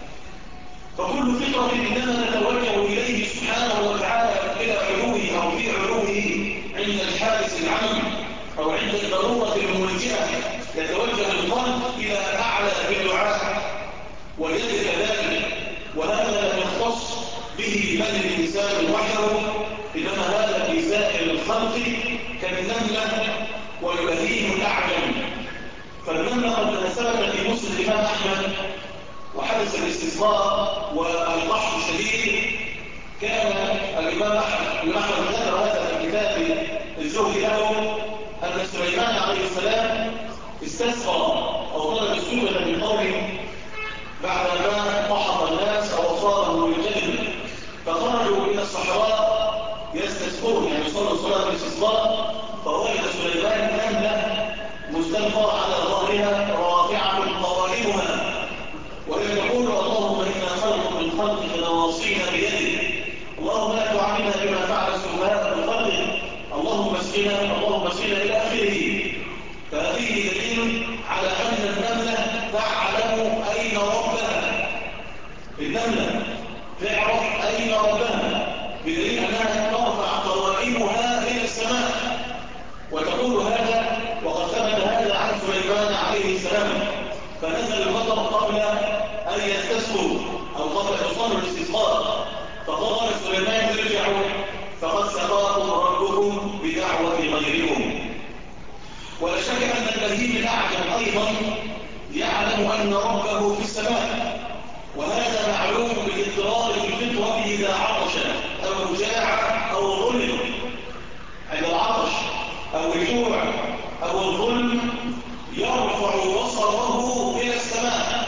فكل فطرة إنما نتوجه إليه سبحانه وتعالى إلى علوه أو في علوه عند الحادث العام أو عند الضرورة الملجئة، يتوجه القلب إلى أعلى بالدعاء واليد كذلك. وهذا لم يختص به بل الإنسان وحده، إنما هذا في سائر الخلق كالنملة والبهيم الأعجم. فالنملة قد ثبت في مسند الإمام أحمد وحدث الاستسقاء والقحط الشديد، كان الإمام أحمد ذكر هذا في كتاب الزهد له أن سليمان عليه السلام استسقى أو طلب السنة من قومه بعدما قحط الناس أو أصابه بالجدل، فخرجوا إلى الصحراء يستسقون، يعني يصلوا صلاة الاستسقاء، فوجد سليمان نملة مستلقى على ظهرها رافعة قوائمها وهي تقول اللهم إنا خلق من خلقك نواصينا بيدك، اللهم لا تعاملنا بما فعل السفهاء من خلقك، اللهم اسقنا إلى آخره. فهذه دليل على أن النملة تعلم أين ربها. النملة تعرف أين ربها بدليل أنها ترفع قوائمها إلى السماء وتقول هذا، وقد ثبت هذا عن سليمان عليه السلام. فنزل المطر قبل أن يستسقوا أو قبل أن يصلوا الاستسقاء، فقال سليمان ارجعوا فقد سقاكم ربكم بدعوة غيركم. ولا شك أن البهيم الأعجم أيضا يعلم أن ربه في السماء، وهذا معلوم بالاضطرار في الفطرة إذا عطش أو جاع أو ظلم. عند العطش أو الجوع أو الظلم يرفع بصره إلى السماء،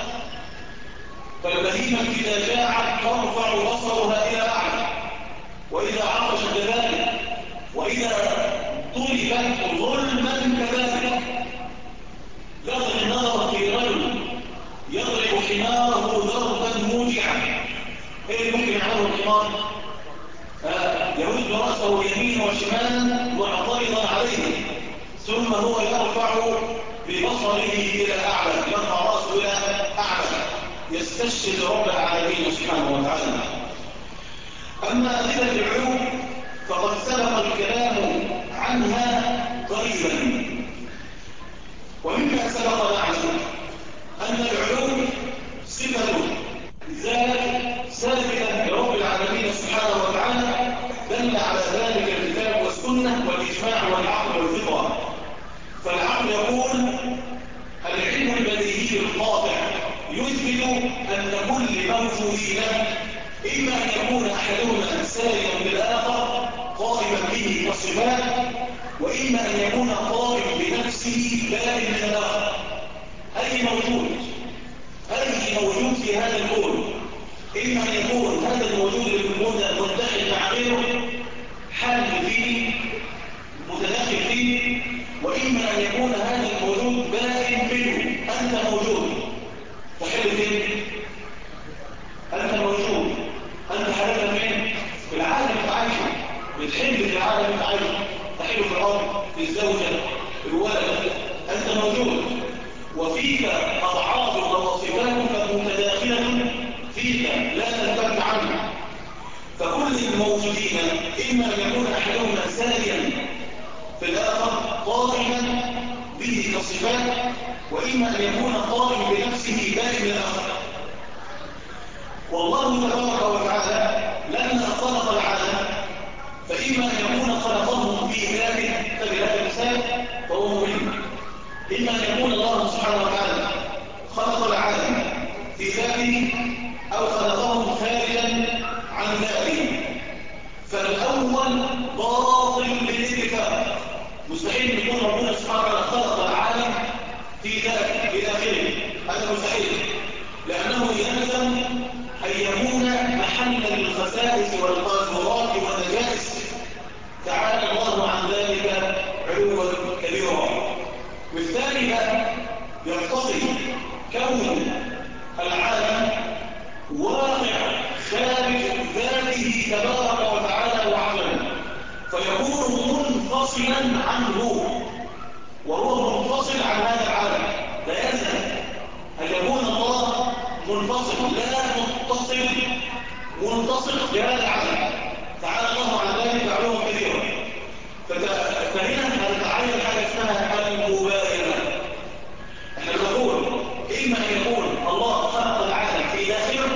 فالبهيمة إذا جاعت ترفع بصرها إلى أعلى، وإذا عطش كذلك، وإذا طلبت ظلما كذلك. لقد نظر في رجل يضرب حماره ضربا موجعا، ايه ممكن يعمله الحمار؟ يهز رأسه يمين وشمالا معترضا عليه، ثم هو يرفع ببصره إلى أعلى، يرفع رأسه إلى أعلى يستشهد رب العالمين سبحانه وتعالى. أما أدلة العلو فقد سبق الكلام عنها قريبا، ومما سبق نعلم أن العلو صفة ذات ثابتة لرب العالمين سبحانه وتعالى، دل على ذلك الكتاب والسنة والإجماع والعقل والفطرة. فالعقل يقول العلم البديهي القاطع يثبت أن كل موجودين إما أن يكون أحدهما ساريا بالآخر قائما به كالصفات، وإما أن يكون قائم بنفسه بارئ من الآخر. أي موجود في هذا الكون إما أن يكون هذا الموجود متدخل مع غيره حل فيه متدخل فيه، وإما أن يكون هذا الموجود بارئ منه. أنت موجود تحل فين؟ أنت موجود، أنت حلت فين؟ في العالم العايشة، بتحل في العالم العايشة، تحل في الأرض، في الزوجة، في الولد. أنت موجود وفيك أضعاف وصفات متداخلة فيك لا تنفك عنها. فكل الموجودين إما أن يكون أحدهما ساريا في الآخر قائما به كالصفات، وإما أن يكون قائم بنفسه بارئ من الآخر. والله تبارك وتعالى لما خلق العالم فإما أن يكون خلقه في ذاته فبهذا المثال فهو مهم، إما أن يكون الله سبحانه وتعالى خلق العالم في ذاته أو خلقه خارجا عن ذاته. فالأول باطل بالاتفاق، مستحيل يكون ربنا سبحانه وتعالى خلق العالم في ذاته في داخله، هذا مستحيل، لأنه يلزم أن يكون محلا للخسائس والقاذورات والنجائس. تعالى الله عن ذلك وذلك يقتضي كون العالم واقع خارج ذاته تبارك وتعالى وعلا، فيكون منفصلا عنه، وهو منفصل عن هذا العالم. لا يلزم أن يكون الله منفصل، لا متصل بهذا العالم، تعالى الله عن ذلك علوا كبيرا. فهنا هنتعين حاجة اسمها المباينة. احنا بنقول إما أن يكون الله خلق العالم في داخله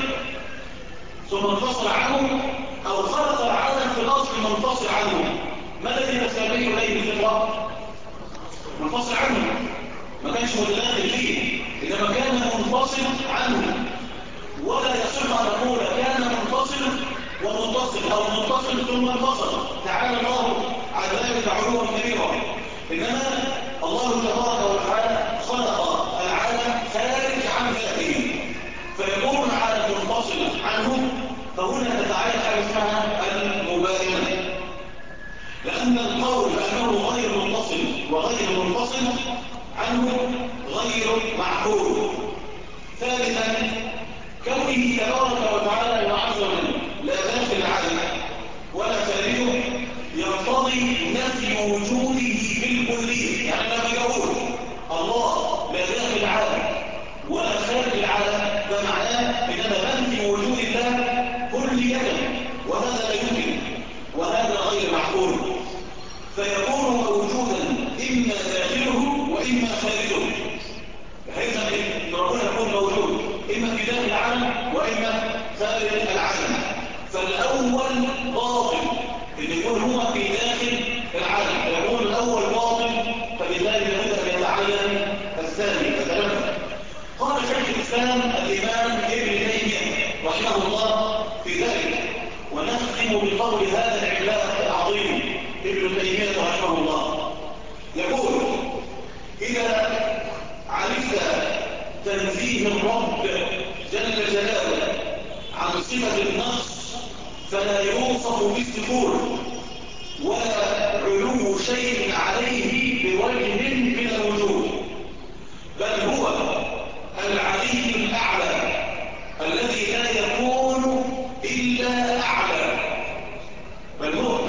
ثم انفصل عنه، أو خلق العالم في الأصل منفصل عنه. ما الذي نسميه إليه الفطرة؟ منفصل عنه، ما كانش متداخل فيه، إنما كان منفصل عنه. ولا يصح أن نقول كان منفصل ومتصل، أو متصل ثم انفصل، تعالى الله عن ذلك علوا كبيرا. إنما الله تبارك وتعالى خلق العالم خارج عن ذاته، فيكون العالم منفصلا عنه. فهنا تتعين حاجة اسمها المباينة، لأن القول بأنه غير متصل وغير منفصل عنه غير معقول. ثالثا، كونه تبارك وتعالى وعزم لا داخل العالم ولا خارجه يقتضي نفي وجوده بالكلية. يعني لما يقول الله لا داخل العالم ولا خارج العالم، ده معناه اننا ننفي وجود الله كلية، وهذا لا يمكن، وهذا غير معقول. فيكون موجودا إما داخله وإما خارجه، بحيث أن ربنا يكون موجود إما في داخل العالم وإما خارج العالم. فالأول باطل، إن يكون هو في داخل العالم فيكون الأول باطل، فبالتالي لابد أن يتعين الثاني فتنفذ. قال شيخ الإسلام الإمام ابن تيمية رحمه الله في ذلك، ونختم بقول هذا العلامة العظيم ابن تيمية رحمه الله، يقول: إذا عرفت تنزيه الرب جل جلاله عن صفة النقص فلا يوصف بالسكون ولا علو شيء عليه بوجه من الوجوه، بل هو العلي الأعلى الذي لا يكون إلا أعلى، بل هو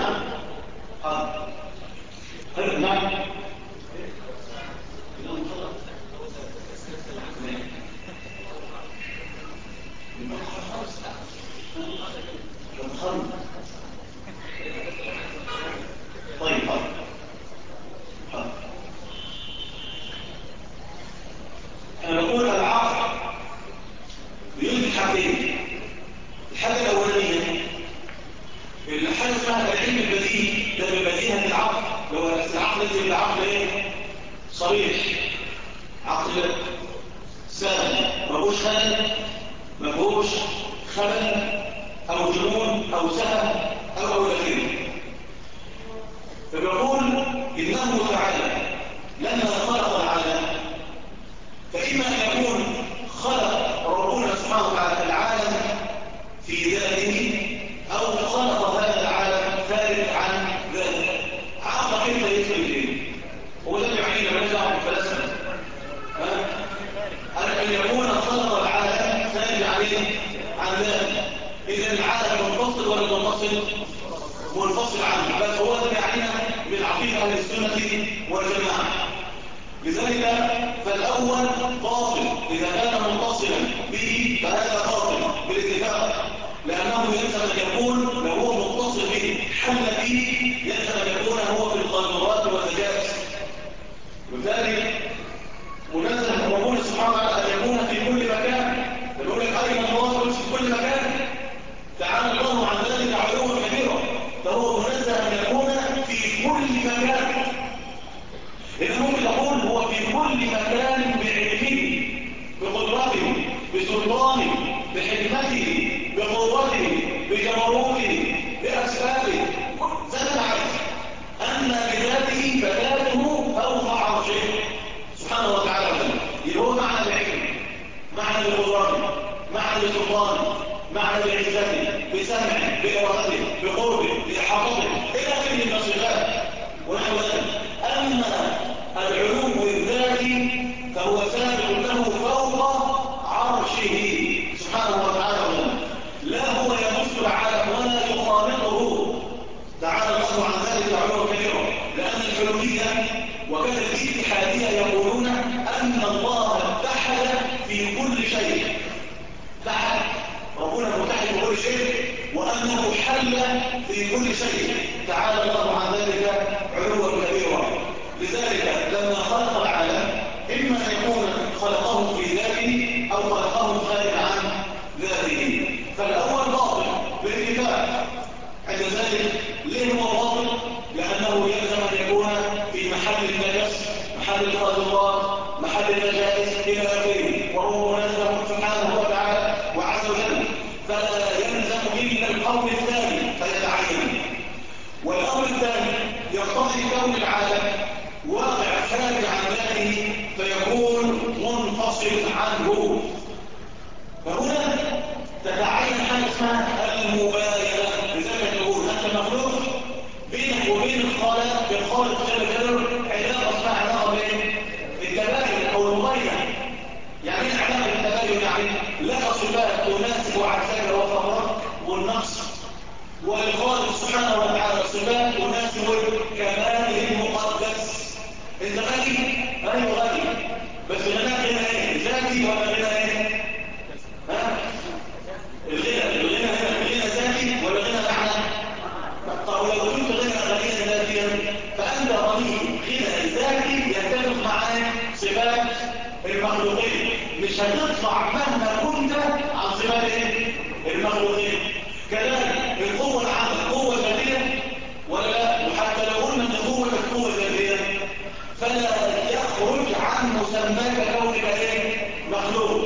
أنا بقول العقل بيوجد حاجتين. الحاجة الأولانية الحاجة اسمها العلم البديهي، ده ببديهة العقل. لو العقل يجب العقل ايه؟ صريح، عقل سهل، مفهوش خلل، مفهوش خلل أو جنون أو سهل أو غيره. فبيقول إنه تعالى لما خلق العالم، فإما أن يكون خلق ربنا سبحانه وتعالى العالم في ذاته، أو خلق هذا العالم خارج عن ذاته. عقل كيف يدخل إليه؟ هو ده يعني لما نزعه بالفلسفة أن يكون خلق العالم خارج عن ذاته. إذا العالم منفصل ولا منفصل؟ منفصل عنه، بس هو ده يعنينا من عقيدة أهل السنة والجماعة. لذلك فالأول باطل، إذا كان متصلا به فهذا باطل بالاتفاق، لأنه يلزم أن يكون لو هو متصل به حل فيه، يلزم أن يكون هو في القاذورات والنجاسة. وبالتالي منزه ربنا سبحانه وتعالى أن يكون في كل مكان. يقول لك أين الله في كل مكان؟ تعالى الله عن ذلك علوا كبيرا، فهو منزه أن يكون في كل مكان. إذا ممكن تقول هو في كل مكان بعلمه، بقدرته، بسلطانه، بحكمته، بقوته، بجبروته، بأسبابه، زي ما عايز. أما بذاته فذاته أوقع عرشه سبحانه وتعالى. يبقى هو معنى العلم، معنى بقدرته، معنى بسلطانه، معنى بعزته، بسمعه، بإرادته، بقربه، بإحاطته، إلى آخره من الصفات ونحو ذلك. أما العلو الذاتي صفاته فهو ثابت له فوق عرشه سبحانه وتعالى. لا هو يمس العالم ولا يخالطه تعالى الله عن ذلك علوا كبيرا، لأن الحلولية وكان الاتحادية يقولون أن الله اتحد في كل شيء. اتحد ربنا متحد في كل شيء وأنه حل في كل شيء تعالى الله عن ذلك علوا كبيرا. لذلك لما خلق العالم إما أن يكون خلقه في ذاته أو خلقه خارج عن ذاته. فالأول باطل بالاتفاق. عند ذلك ليه هو باطل؟ لأنه يلزم أن يكون في محل النجس، محل الخضروات، محل النجائز إلى آخره، وهو منزه سبحانه وتعالى وعز وجل، فلا يلزم إلا الأمر الثاني فيتعين. والأمر الثاني يقتضي كون العالم واقع خارج عن ذاته فيكون منفصل عنه. فهنا تتعين حاجة اسمها المباينة. لذلك نقول أنت مخلوق بينك وبين الخالق جل جلاله علاقة اسمها علاقة بين التباين أو المباينة. يعني ايه علاقة التباين؟ يعني لك صفات تناسب عجزك وفقرك والنقص، والخالق سبحانه وتعالى صفات تناسب كماله المقدس. انت غني؟ ايوه غني، بس غناك غنى ايه؟ ذاتي ولا غنى ايه؟ الغنى ذاتي ولا غنى معنى؟ طب لو كنت غنيا ذاتيا فأنت غني غنى ذاتي يتفق معاه صفات المخلوقين، مش هتطلع مهما كنت عن صفات المخلوقين. كذلك القوة العامة قوة ذاتية ولا لا؟ وحتى لو قلنا ان قوة ذاتية فلا يخرج عن مسماك كونك مخلوق،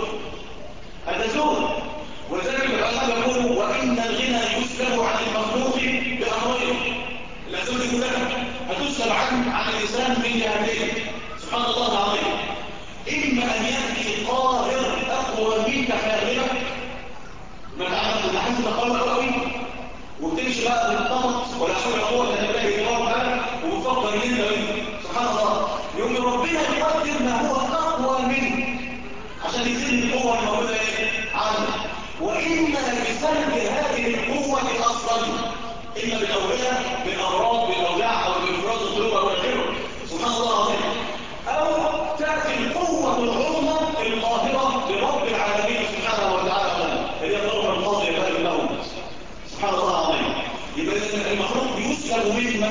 هتزول. وذلك العلماء يقولوا وإن الغنى يسلب عن المخلوق بأمرين. الأسباب دي كلها هتسلب عن الإنسان من جهتين سبحان الله العظيم. إما أن يأتي قاهر أقوى منك فيغلبك، ما تعرف إن حاسس قوي قوي وبتمشي بقى بالضغط ولا حول ولا قوة إلا بالله وبتفكر إن أنت سبحان الله، يوم ربنا يقدر ما هو أقوى منك عشان يزيد القوة الموجودة عنه. وإما بسبب هذه القوة أصلا، إما بالأوعية بالأمراض بالأوجاع أو بالإفراط الظروف أو غيره سبحان الله العظيم، أو تأتي القوة العظمى القاهرة لرب العالمين سبحانه وتعالى هي الضربة القاضية لهم سبحان الله العظيم. يبقى المخلوق يسلب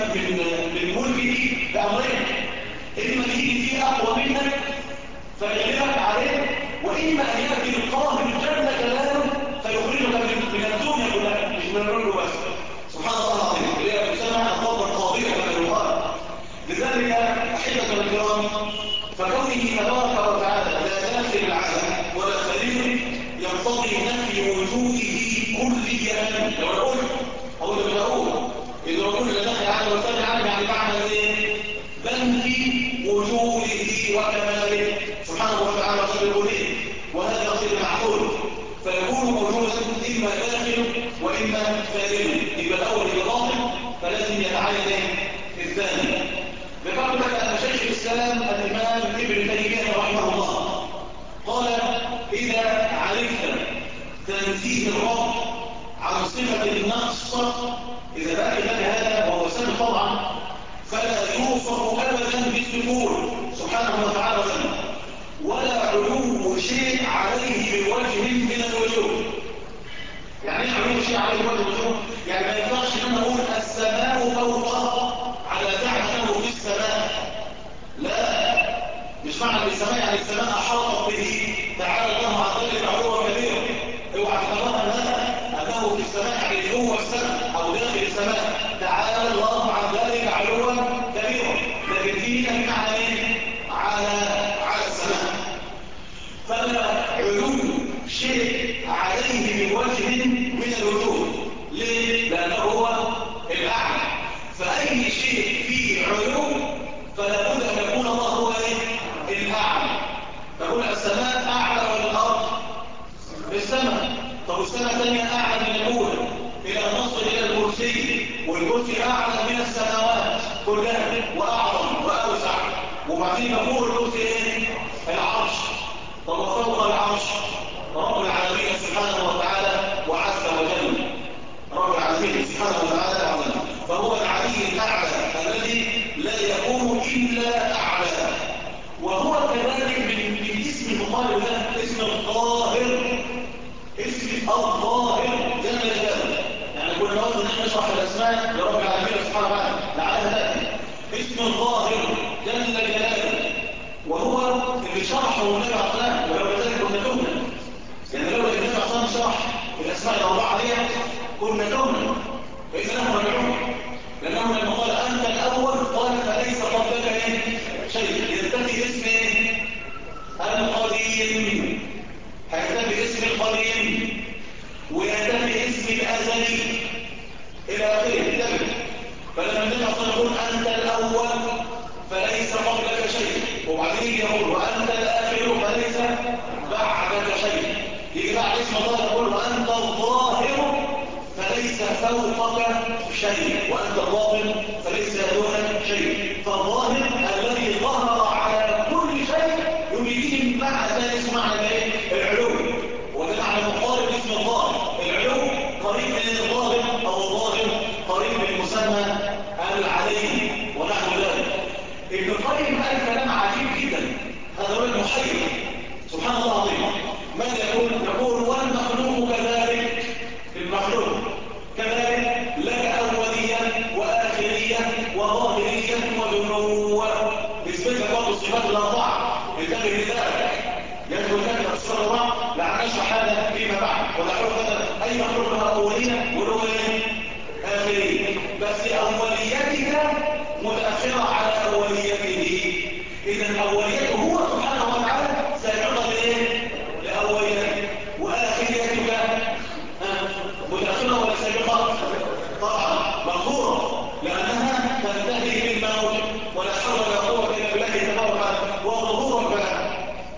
من ملكه بأمرين، إما يجي فيه أقوى منك فيغلبك عليه، وإما أن يأتي القاهر جل جلاله فيخرجك من الدنيا كلها مش من الرجل بس سبحان الله العظيم. اللي هي تسمى الضربة القاضية كما يقال. لذلك أحبة الكرام فكونه تبارك وتعالى لا داخل العالم ولا خارجه يقتضي نفي وجوده كليا. لو نقول أو لو نقول إذا نقول لا داخل العالم ولا خارج العالم يعني معنى إيه؟ بنفي وجوده وكماله سبحانه وتعالى وسبحانه، وهذا غير معقول. فيكون موجودا إما داخل وإما خارج. يبقى الأول يبقى باطل فلازم يتعين الثاني. ذكرت لك أن شيخ الإسلام الإمام ابن تيمية رحمه الله قال إذا عرفت تنزيه الرب عن صفة النقص، إذا بقي لك هذا وهو سبب طبعا فلا يوصف أبدا بالسكون سبحانه وتعالى ولا علو شيء عليه بوجه من الوجوه. يعني ايه علو شيء عليه بوجه من الوجوه؟ يعني ما ينفعش ان اقول السماء فوقها على زعم انه في السماء، لا، مش معنى السماء يعني السماء احاطت به تعالى الله عن ذلك علوا كبيرا. اوعى تفهم انه في السماء يعني جوه السماء او داخل السماء، تعالى الله عن ذلك علوا كبيرا، لكن فيه بمعنى ايه؟ على السماء. فلا علو شيء عليه بوجه من الوجوه. ليه؟ لأنه هو الأعلى، فأي شيء فيه علو فلا بد أن يكون الله هو الأعلى. تقول السماء أعلى ولا الأرض؟ السماء. طب السماء ثانية أعلى من الأولى إلى أن نصل إلى الكرسي، والكرسي أعلى من السماوات كلها وأعظم وأوسع، وبعدين نقول الكرسي طب وفوق العرش رب العالمين سبحانه وتعالى وعز وجل، رب العالمين سبحانه وتعالى وعز وجل، فهو العلي الأعلى الذي لا يكون إلا أعلى. وهو كذلك من اسم المقابل ده اسم الظاهر، اسم الظاهر جل جلاله. يعني كل ما قلنا نشرح الأسماء لرب العالمين سبحانه وتعالى لعلها ذاته اسم الظاهر جل جلاله، وهو اللي شرحه النبي عليه الصلاة والسلام. ولو ذلك كنا تهنا، يعني لو النبي عليه الصلاة والسلام شرح الأسماء الأربعة دي كنا تهنا، فإذا نحن رجعون. لأنه لما قال أنت الأول قال فليس قبلك شيء، ينتهي اسم القديم، هينتهي اسم القديم وينتهي اسم الأزلي إلى آخره. فلما النبي صلى الله عليه وسلم يقول أنت الأول فليس قبلك شيء، وبعدين يقول وأنت الآخر فليس بعدك شيء، يجي بعد اسم الله يقول وأنت الظاهر فليس فوقك شيء، وأنت الباطن فليس دونك شيء. فالظاهر الذي ظهر على كل شيء يريد مع ذلك معنى العلو، وده معنى مقارب اسم الظاهر. العلو قريب من الظاهر، أو الظاهر قريب من المسمى العلي ونحو ذلك. ابن القيم قال كلام عجيب جدا، هذا هو المحير سبحان الله العظيم. ماذا يقول والمخلوق كذلك، المخلوق كذلك لك أولية وآخرية وظاهرية ودنوة. بيثبت لك برضه الصفات الأربعة، انتبه لذلك، يجب ذلك الصفات الأربعة لعل نشرح هذا فيما بعد. ونحن مثلا أي مخلوق لها أولية ولو آخرية، بس أوليتك متأخرة على أوليته. إذا أوليته هو سبحانه وتعالى سيعرض لأوليته، وآخريتك متأخرة ولا سابقة؟ طبعا مغفورة، لأنها تنتهي بالموت، ولا حول ولا قوة إلا بالله تبارك وتعالى. وظهور البلاء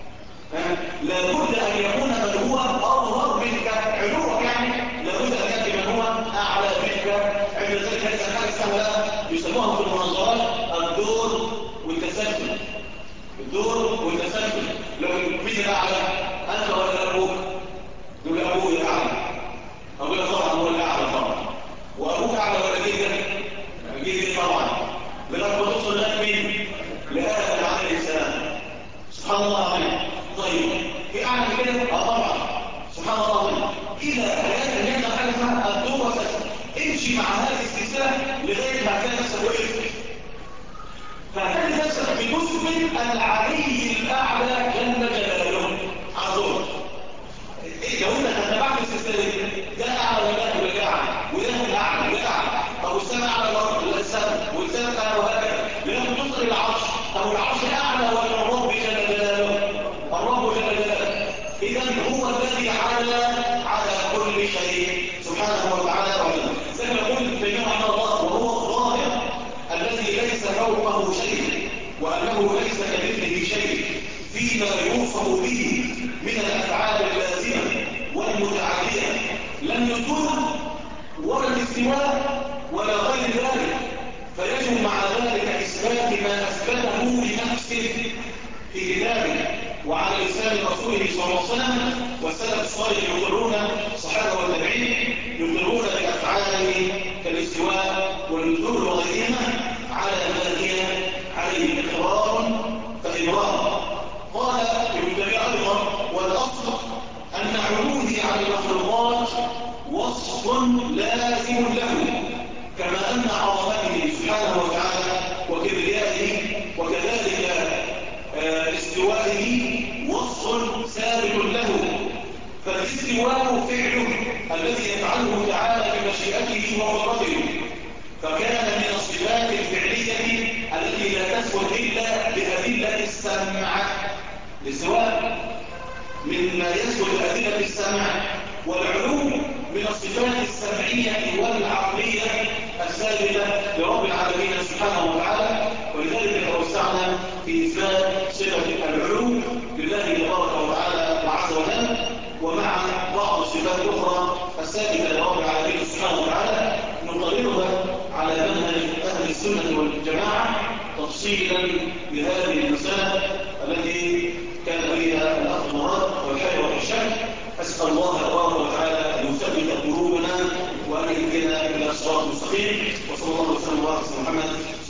لابد أن يكون من هو أظهر منك علوك، يعني لابد أن يأتي من هو أعلى منك. عند ذلك هذه حاجة سهلة يسموها في المناظرات الدور والتسلسل. الدور والتسلسل، لو مين الأعلى أنت ولا أبوك؟ دول أبوه الأعلى، أبوه طبعا هو الأعلى طبعا، وأبوك أعلى ولا جيدك؟ جيدك طبعا. لغاية ما توصل لك مين؟ لآدم عليه السلام، سبحان الله عليه. طيب في أعلى كده؟ طبعا سبحان الله عليه. إذا حياة أن يحصل حاجة اسمها الدور والتسلسل، امشي مع هذه السلسلة لغاية ما هتلاقي نفسك وقفت، فهتلاقي نفسك بتثبت العلي الأعلى جل جلاله عظيم. لو انت تتبعت السلسله دي، ده اعلى ولا اعلى، وده اعلى وده اعلى، طب السماء على الارض ولا السماء، والسماء اعلى وهكذا، لما توصل العرش، طب العرش اعلى ولا الرب جل جلاله؟ الرب جل جلاله. اذا هو الذي على كل شيء سبحانه وتعالى وجل. زي ما قلت في جمع الله، وهو الظاهر الذي ليس فوقه شيء، وانه ليس كمثله شيء فيما يوصف به من الافعال اللازمه والمتعديه، لا النزول ولا الاستواء ولا غير ذلك. فيجب مع ذلك اثبات ما اثبته لنفسه في كتابه وعلى لسان رسوله صلى الله عليه وسلم، والسلف الصالح يقرون الصحابه والتابعين يقرون بافعاله كالاستواء والنزول وغيرهما على ما هي عليه اقرار فإبرار. قال ابن تيمية أيضا والأصل أن علوه عن المخلوقات وصف لازم له، كما أن عظمته سبحانه وتعالى وكبريائه وكذلك استوائه وصف ثابت له. فالاستواء فعله الذي يفعله تعالى بمشيئته وقدرته، فكان من الصفات الفعلية التي لا تثبت إلا بأدلة السمع. الاستواء مما يثبت بأدلة السمع، والعلو من الصفات السمعية والعقلية الثابتة لرب العالمين سبحانه وتعالى. ولذلك توسعنا في إثبات صفة العلو لله تبارك وتعالى وعز وجل، ومع بعض الصفات الأخرى الثابتة لرب العالمين سبحانه وتعالى نقررها على منهج أهل السنة والجماعة تفصيلا لهذه المسألة التي كان بها الأخ يهدينا الى الصراط المستقيم. وصلى الله وسلم وبارك على محمد.